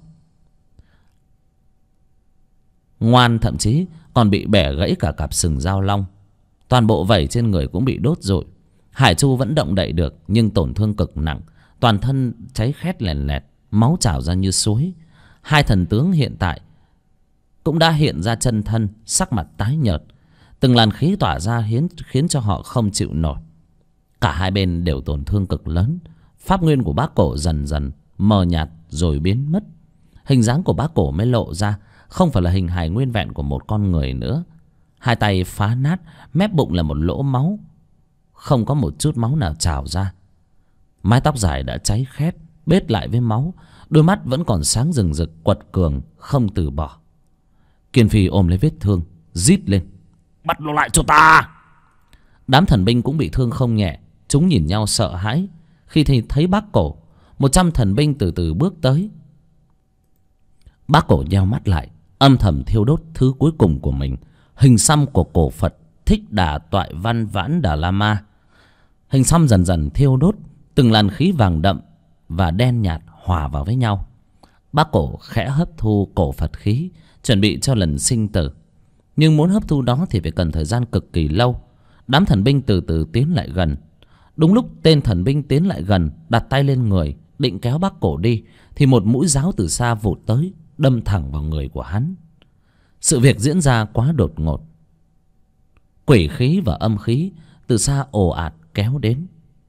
Ngoan thậm chí còn bị bẻ gãy cả cặp sừng dao long. Toàn bộ vảy trên người cũng bị đốt rụi. Hải Chu vẫn động đậy được, nhưng tổn thương cực nặng, toàn thân cháy khét lèn lẹt, máu trào ra như suối. 2 thần tướng hiện tại cũng đã hiện ra chân thân, sắc mặt tái nhợt. Từng làn khí tỏa ra khiến cho họ không chịu nổi. Cả hai bên đều tổn thương cực lớn. Pháp nguyên của Bác Cổ dần dần mờ nhạt rồi biến mất. Hình dáng của Bác Cổ mới lộ ra, không phải là hình hài nguyên vẹn của một con người nữa. 2 tay phá nát, mép bụng là một lỗ máu, không có một chút máu nào trào ra. Mái tóc dài đã cháy khét, bết lại với máu. Đôi mắt vẫn còn sáng rừng rực, quật cường, không từ bỏ. Kiền Phi ôm lấy vết thương, rít lên: Bắt nó lại cho ta! Đám thần binh cũng bị thương không nhẹ. Chúng nhìn nhau sợ hãi. Khi thấy Bác Cổ, 100 thần binh từ từ bước tới. Bác Cổ nheo mắt lại, âm thầm thiêu đốt thứ cuối cùng của mình, hình xăm của cổ Phật Thích Đà Toại Văn Vãn Đà La Ma. Hình xăm dần dần thiêu đốt, từng làn khí vàng đậm và đen nhạt hòa vào với nhau. Bác Cổ khẽ hấp thu cổ Phật khí, chuẩn bị cho lần sinh tử. Nhưng muốn hấp thu đó thì phải cần thời gian cực kỳ lâu. Đám thần binh từ từ tiến lại gần. Đúng lúc tên thần binh tiến lại gần, đặt tay lên người định kéo Bác Cổ đi, thì một mũi giáo từ xa vụt tới, đâm thẳng vào người của hắn. Sự việc diễn ra quá đột ngột. Quỷ khí và âm khí từ xa ồ ạt kéo đến.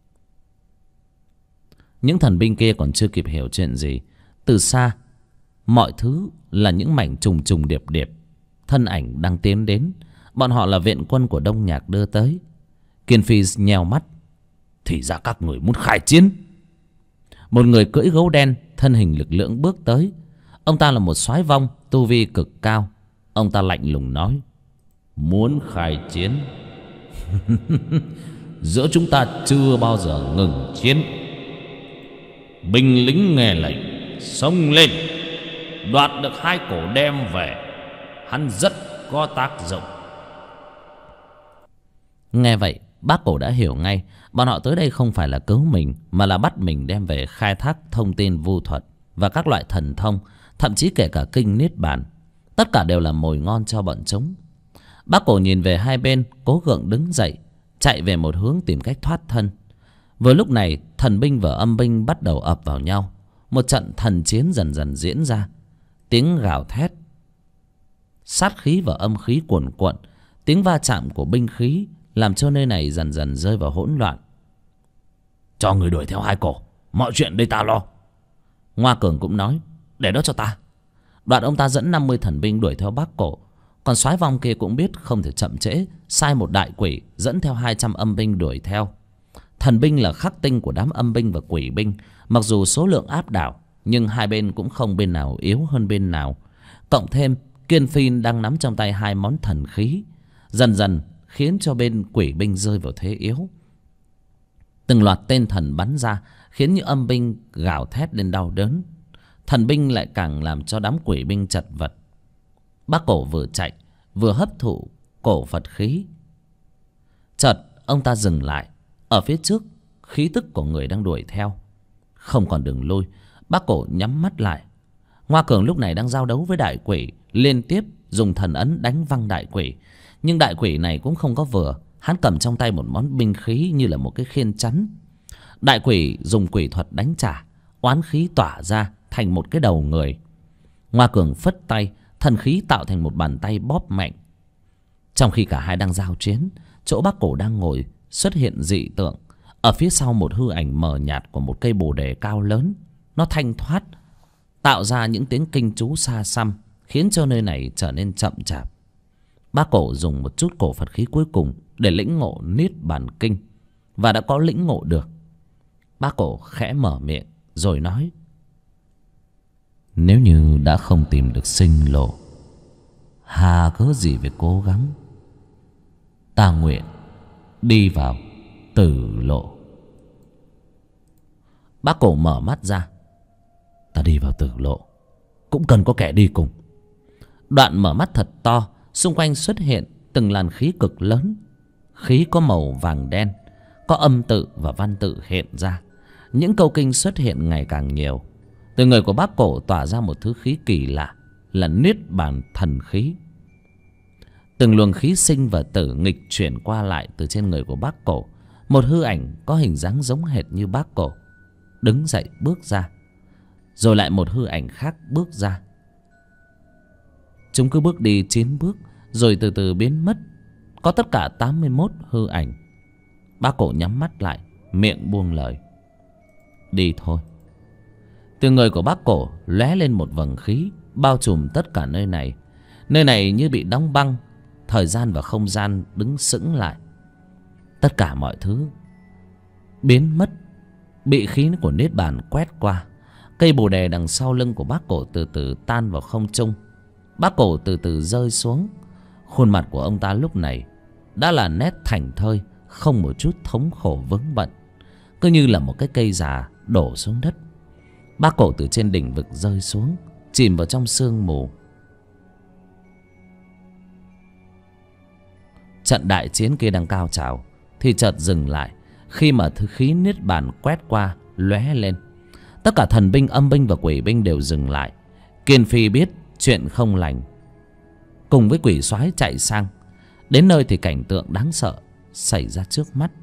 Những thần binh kia còn chưa kịp hiểu chuyện gì. Từ xa, mọi thứ là những mảnh trùng trùng điệp điệp. Thân ảnh đang tiến đến. Bọn họ là viện quân của Đông Nhạc đưa tới. Kiền Phi nheo mắt: Thì ra các người muốn khai chiến. Một người cưỡi gấu đen, thân hình lực lưỡng bước tới. Ông ta là một soái vong, tu vi cực cao. Ông ta lạnh lùng nói: muốn khai chiến. Giữa chúng ta chưa bao giờ ngừng chiến. Binh lính nghe lệnh xông lên, đoạt được 2 cổ đem về, hắn rất có tác dụng. Nghe vậy bác cổ đã hiểu ngay, bọn họ tới đây không phải là cứu mình, mà là bắt mình đem về khai thác thông tin vu thuật và các loại thần thông, thậm chí kể cả kinh niết bàn. Tất cả đều là mồi ngon cho bọn chúng. Bác cổ nhìn về hai bên, cố gượng đứng dậy, chạy về một hướng tìm cách thoát thân. Vừa lúc này thần binh và âm binh bắt đầu ập vào nhau. Một trận thần chiến dần dần diễn ra. Tiếng gào thét, sát khí và âm khí cuồn cuộn, tiếng va chạm của binh khí làm cho nơi này dần dần rơi vào hỗn loạn. Cho người đuổi theo 2 cổ, mọi chuyện đây ta lo. Ngoa Cường cũng nói, để đó cho ta. Đoạn ông ta dẫn 50 thần binh đuổi theo bác cổ. Còn soái vong kia cũng biết không thể chậm trễ, sai một đại quỷ dẫn theo 200 âm binh đuổi theo. Thần binh là khắc tinh của đám âm binh và quỷ binh. Mặc dù số lượng áp đảo, nhưng hai bên cũng không bên nào yếu hơn bên nào. Cộng thêm Kiên Phin đang nắm trong tay 2 món thần khí, dần dần khiến cho bên quỷ binh rơi vào thế yếu. Từng loạt tên thần bắn ra, khiến những âm binh gào thét lên đau đớn. Thần binh lại càng làm cho đám quỷ binh chật vật. Bác cổ vừa chạy vừa hấp thụ cổ Phật khí. Chợt ông ta dừng lại. Ở phía trước, khí tức của người đang đuổi theo. Không còn đường lui, bác cổ nhắm mắt lại. Ngoa Cường lúc này đang giao đấu với đại quỷ, liên tiếp dùng thần ấn đánh văng đại quỷ. Nhưng đại quỷ này cũng không có vừa. Hắn cầm trong tay một món binh khí như là một cái khiên chắn. Đại quỷ dùng quỷ thuật đánh trả, oán khí tỏa ra thành một cái đầu người. Ngoa Cường phất tay, thần khí tạo thành một bàn tay bóp mạnh. Trong khi cả hai đang giao chiến, chỗ bác cổ đang ngồi xuất hiện dị tượng. Ở phía sau một hư ảnh mờ nhạt của một cây bồ đề cao lớn. Nó thanh thoát, tạo ra những tiếng kinh chú xa xăm, khiến cho nơi này trở nên chậm chạp. Bác cổ dùng một chút cổ Phật khí cuối cùng để lĩnh ngộ Niết Bàn Kinh, và đã có lĩnh ngộ được. Bác cổ khẽ mở miệng rồi nói, nếu như đã không tìm được sinh lộ, hà cớ gì phải cố gắng. Ta nguyện đi vào tử lộ. Bác cổ mở mắt ra. Ta đi vào tử lộ cũng cần có kẻ đi cùng. Đoạn mở mắt thật to, xung quanh xuất hiện từng làn khí cực lớn. Khí có màu vàng đen, có âm tự và văn tự hiện ra. Những câu kinh xuất hiện ngày càng nhiều. Từ người của bác cổ tỏa ra một thứ khí kỳ lạ, là Niết Bàn thần khí. Từng luồng khí sinh và tử nghịch chuyển qua lại từ trên người của bác cổ. Một hư ảnh có hình dáng giống hệt như bác cổ đứng dậy bước ra. Rồi lại một hư ảnh khác bước ra. Chúng cứ bước đi 9 bước, rồi từ từ biến mất. Có tất cả 81 hư ảnh. Bác cổ nhắm mắt lại, miệng buông lời, đi thôi. Từ người của bác cổ lóe lên một vầng khí, bao trùm tất cả nơi này. Nơi này như bị đóng băng, thời gian và không gian đứng sững lại. Tất cả mọi thứ biến mất, bị khí của Niết Bàn quét qua. Cây bồ đề đằng sau lưng của bác cổ từ từ tan vào không trung. Bác cổ từ từ rơi xuống. Khuôn mặt của ông ta lúc này đã là nét thảnh thơi, không một chút thống khổ vướng bận, cứ như là một cái cây già đổ xuống đất. Bác cổ từ trên đỉnh vực rơi xuống, chìm vào trong sương mù. Trận đại chiến kia đang cao trào thì chợt dừng lại khi mà thứ khí Niết Bàn quét qua lóe lên. Tất cả thần binh, âm binh và quỷ binh đều dừng lại. Kiên Phi biết chuyện không lành, cùng với quỷ soái chạy sang. Đến nơi thì cảnh tượng đáng sợ xảy ra trước mắt.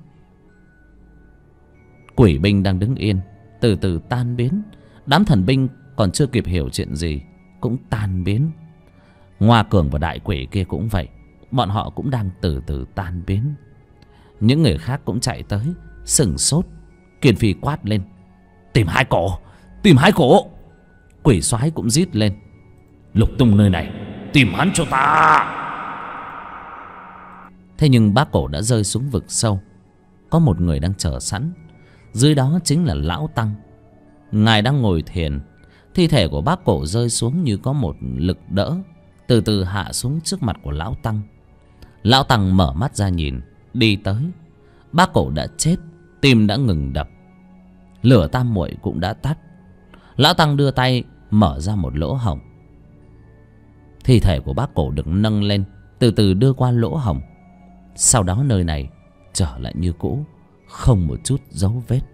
Quỷ binh đang đứng yên từ từ tan biến. Đám thần binh còn chưa kịp hiểu chuyện gì cũng tan biến. Ngoa Cường và đại quỷ kia cũng vậy, bọn họ cũng đang từ từ tan biến. Những người khác cũng chạy tới, sửng sốt. Kiên Phi quát lên, tìm 2 cổ, tìm 2 cổ. Quỷ soái cũng rít lên, lục tung nơi này, tìm hắn cho ta. Thế nhưng bác cổ đã rơi xuống vực sâu. Có một người đang chờ sẵn. Dưới đó chính là Lão Tăng. Ngài đang ngồi thiền. Thi thể của bác cổ rơi xuống như có một lực đỡ, từ từ hạ xuống trước mặt của Lão Tăng. Lão Tăng mở mắt ra nhìn, đi tới. Bác Cổ đã chết, tim đã ngừng đập, lửa tam muội cũng đã tắt. Lão Tăng đưa tay mở ra một lỗ hổng. Thi thể của bác Cổ được nâng lên, từ từ đưa qua lỗ hổng. Sau đó nơi này trở lại như cũ, không một chút dấu vết.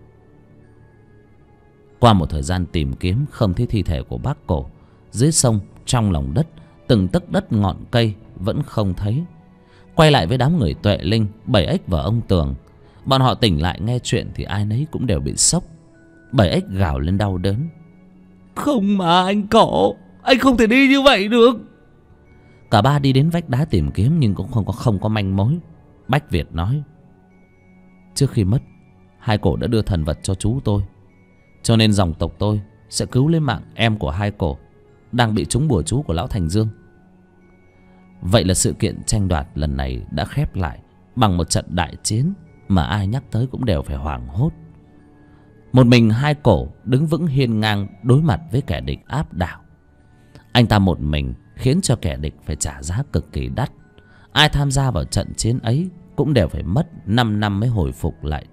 Qua một thời gian tìm kiếm không thấy thi thể của bác Cổ, dưới sông, trong lòng đất, từng tấc đất ngọn cây vẫn không thấy. Quay lại với đám người Tuệ Linh, Bảy Ếch và ông Tường. Bọn họ tỉnh lại nghe chuyện thì ai nấy cũng đều bị sốc. Bảy Ếch gào lên đau đớn. Không mà anh Cổ, anh không thể đi như vậy được. Cả ba đi đến vách đá tìm kiếm nhưng cũng không có manh mối. Bách Việt nói: trước khi mất, hai cổ đã đưa thần vật cho chú tôi, cho nên dòng tộc tôi sẽ cứu lấy mạng em của hai cổ đang bị trúng bùa chú của lão Thành Dương. Vậy là sự kiện tranh đoạt lần này đã khép lại bằng một trận đại chiến mà ai nhắc tới cũng đều phải hoảng hốt. Một mình hai cổ đứng vững hiên ngang đối mặt với kẻ địch áp đảo. Anh ta một mình khiến cho kẻ địch phải trả giá cực kỳ đắt. Ai tham gia vào trận chiến ấy cũng đều phải mất 5 năm mới hồi phục lại.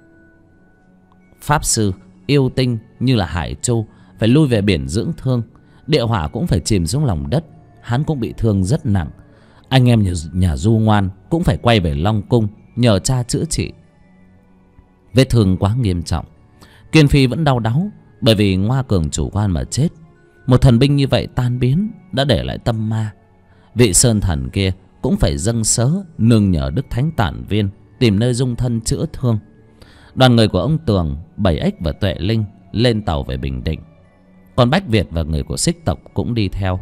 Pháp sư yêu tinh như là Hải Châu phải lui về biển dưỡng thương. Địa Hỏa cũng phải chìm xuống lòng đất, hắn cũng bị thương rất nặng. Anh em nhà Du Ngoan cũng phải quay về Long Cung nhờ cha chữa trị. Vết thương quá nghiêm trọng, Kiên Phi vẫn đau đáu bởi vì Ngoa Cường chủ quan mà chết. Một thần binh như vậy tan biến đã để lại tâm ma. Vị sơn thần kia cũng phải dâng sớ nương nhờ Đức Thánh Tản Viên tìm nơi dung thân chữa thương. Đoàn người của ông Tường, Bảy Ếch và Tuệ Linh lên tàu về Bình Định. Còn Bách Việt và người của Xích tộc cũng đi theo.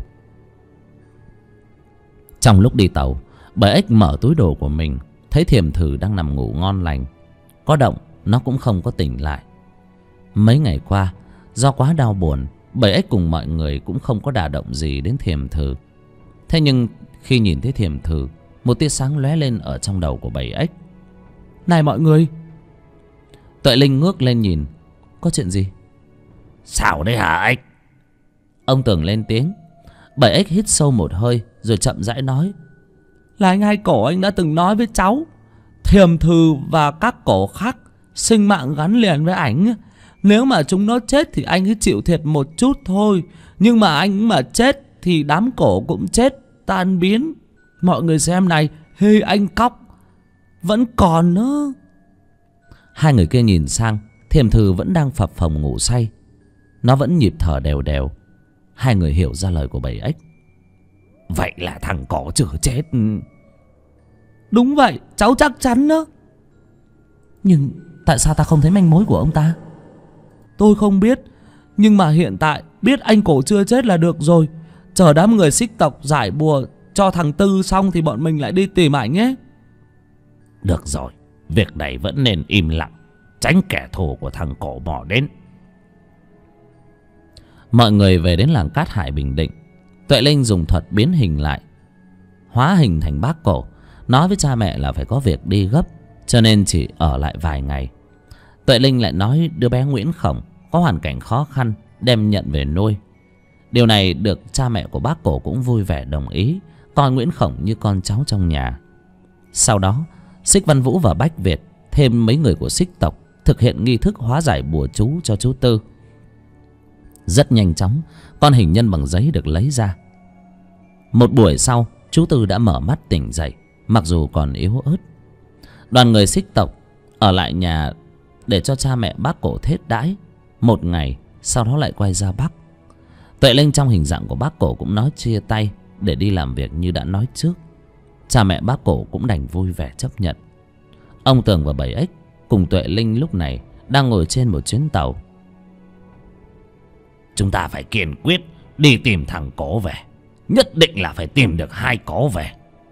Trong lúc đi tàu, Bảy Ếch mở túi đồ của mình, thấy Thiềm Thử đang nằm ngủ ngon lành. Có động nó cũng không có tỉnh lại. Mấy ngày qua do quá đau buồn, Bảy Ếch cùng mọi người cũng không có đả động gì đến Thiềm Thử. Thế nhưng khi nhìn thấy Thiềm Thử, một tia sáng lóe lên ở trong đầu của Bảy Ếch. Này mọi người! Tuệ Linh ngước lên nhìn. Có chuyện gì? Sao đấy hả Ếch? Ông Tường lên tiếng. Bảy Ếch hít sâu một hơi rồi chậm rãi nói: là anh hai cổ anh đã từng nói với cháu, Thiềm Thử và các cổ khác sinh mạng gắn liền với ảnh. Nếu mà chúng nó chết thì anh cứ chịu thiệt một chút thôi, nhưng mà anh mà chết thì đám cổ cũng chết tan biến. Mọi người xem này, hê anh cóc vẫn còn nữa. Hai người kia nhìn sang, Thiềm Thử vẫn đang phập phồng ngủ say. Nó vẫn nhịp thở đều đều. Hai người hiểu ra lời của Bảy Ếch. Vậy là thằng cổ chưa chết. Đúng vậy, cháu chắc chắn đó. Nhưng tại sao ta không thấy manh mối của ông ta? Tôi không biết, nhưng mà hiện tại biết anh cổ chưa chết là được rồi. Chờ đám người Xích tộc giải bùa cho thằng Tư xong thì bọn mình lại đi tìm ảnh nhé. Được rồi, việc này vẫn nên im lặng, tránh kẻ thù của thằng cổ mò đến. Mọi người về đến làng Cát Hải Bình Định. Tuệ Linh dùng thuật biến hình lại, hóa hình thành bác cổ, nói với cha mẹ là phải có việc đi gấp, cho nên chỉ ở lại vài ngày. Tuệ Linh lại nói đứa bé Nguyễn Khổng có hoàn cảnh khó khăn, đem nhận về nuôi. Điều này được cha mẹ của bác cổ cũng vui vẻ đồng ý, coi Nguyễn Khổng như con cháu trong nhà. Sau đó Xích Văn Vũ và Bách Việt thêm mấy người của Xích tộc thực hiện nghi thức hóa giải bùa chú cho chú Tư. Rất nhanh chóng, con hình nhân bằng giấy được lấy ra. Một buổi sau, chú Tư đã mở mắt tỉnh dậy, mặc dù còn yếu ớt. Đoàn người Xích tộc ở lại nhà để cho cha mẹ bác cổ thết đãi một ngày, sau đó lại quay ra Bắc. Tuệ Linh trong hình dạng của bác cổ cũng nói chia tay để đi làm việc như đã nói trước. Cha mẹ bác cổ cũng đành vui vẻ chấp nhận. Ông Tường và Bảy Ếch cùng Tuệ Linh lúc này đang ngồi trên một chuyến tàu. Chúng ta phải kiên quyết đi tìm thằng cổ về, nhất định là phải tìm được hai cổ về.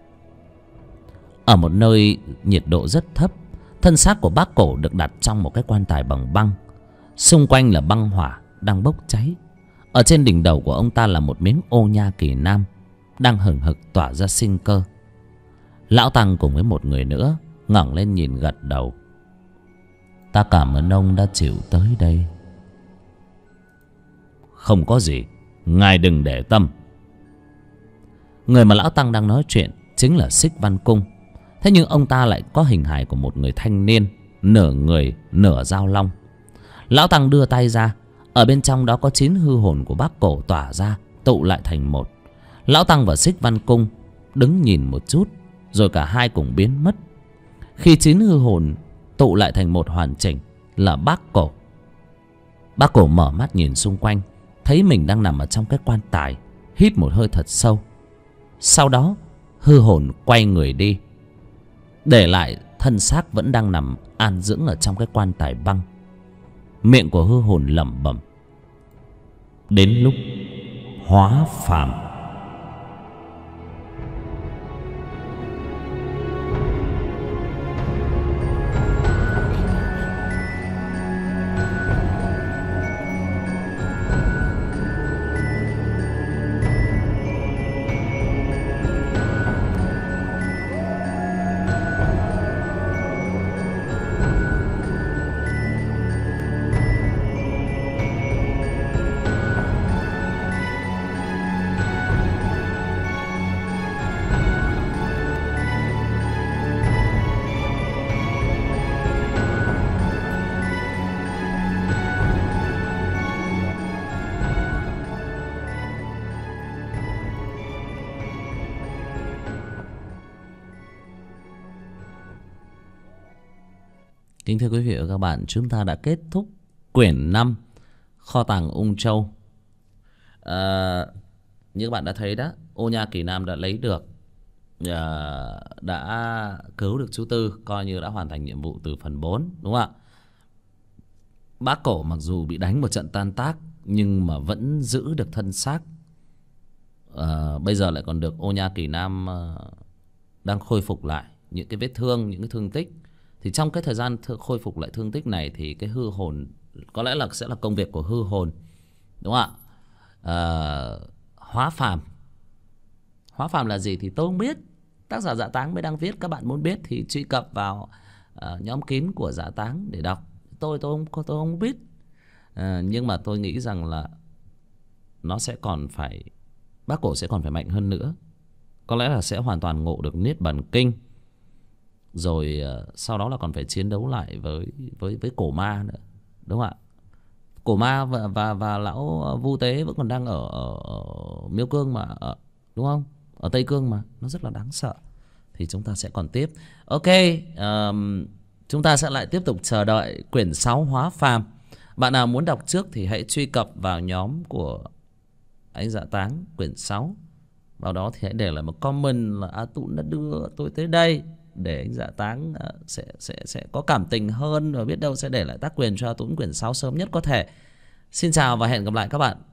Ở một nơi nhiệt độ rất thấp, thân xác của bác cổ được đặt trong một cái quan tài bằng băng. Xung quanh là băng hỏa đang bốc cháy. Ở trên đỉnh đầu của ông ta là một miếng ô nha kỳ nam đang hừng hực tỏa ra sinh cơ. Lão Tăng cùng với một người nữa ngẩng lên nhìn gật đầu. Ta cảm ơn ông đã chịu tới đây. Không có gì, ngài đừng để tâm. Người mà Lão Tăng đang nói chuyện chính là Xích Văn Cung. Thế nhưng ông ta lại có hình hài của một người thanh niên, nửa người nửa dao long. Lão Tăng đưa tay ra, ở bên trong đó có 9 hư hồn của Bác Cổ tỏa ra, tụ lại thành một. Lão Tăng và Xích Văn Cung đứng nhìn một chút, rồi cả hai cùng biến mất. Khi 9 hư hồn tụ lại thành một hoàn chỉnh là Bác Cổ. Bác Cổ mở mắt nhìn xung quanh, thấy mình đang nằm ở trong cái quan tài, hít một hơi thật sâu. Sau đó hư hồn quay người đi, để lại thân xác vẫn đang nằm an dưỡng ở trong cái quan tài băng. Miệng của hư hồn lẩm bẩm: đến lúc hóa phàm. Kính thưa quý vị và các bạn, chúng ta đã kết thúc quyển 5 Kho tàng Ung Châu. Như các bạn đã thấy đó, Ô Nha Kỳ Nam đã lấy được, đã cứu được chú Tư, coi như đã hoàn thành nhiệm vụ từ phần 4, đúng không ạ? Bác Cổ mặc dù bị đánh một trận tan tác, nhưng mà vẫn giữ được thân xác. Bây giờ lại còn được Ô Nha Kỳ Nam đang khôi phục lại những cái vết thương, những cái thương tích. Thì trong cái thời gian khôi phục lại thương tích này thì cái hư hồn có lẽ là sẽ là công việc của hư hồn, đúng không ạ? Hóa phàm. Hóa phàm là gì thì tôi không biết, tác giả Dạ Táng mới đang viết. Các bạn muốn biết thì truy cập vào nhóm kín của Dạ Táng để đọc. Tôi không biết. Nhưng mà tôi nghĩ rằng là nó sẽ còn phải, Bác Cổ sẽ còn phải mạnh hơn nữa. Có lẽ là sẽ hoàn toàn ngộ được Niết Bàn Kinh. Rồi sau đó là còn phải chiến đấu lại với Cổ Ma nữa, đúng không ạ? Cổ Ma và lão Vu Tế vẫn còn đang ở Miêu Cương mà, đúng không? Ở Tây Cương mà, nó rất là đáng sợ. Thì chúng ta sẽ còn tiếp. Ok, chúng ta sẽ lại tiếp tục chờ đợi quyển 6 Hóa Phàm. Bạn nào muốn đọc trước thì hãy truy cập vào nhóm của anh Dạ Táng quyển 6. Vào đó thì hãy để lại một comment là A Tún đã đưa tôi tới đây, để anh Dạ Táng sẽ có cảm tình hơn, và biết đâu sẽ để lại tác quyền cho A Tún quyển 6 sớm nhất có thể. Xin chào và hẹn gặp lại các bạn.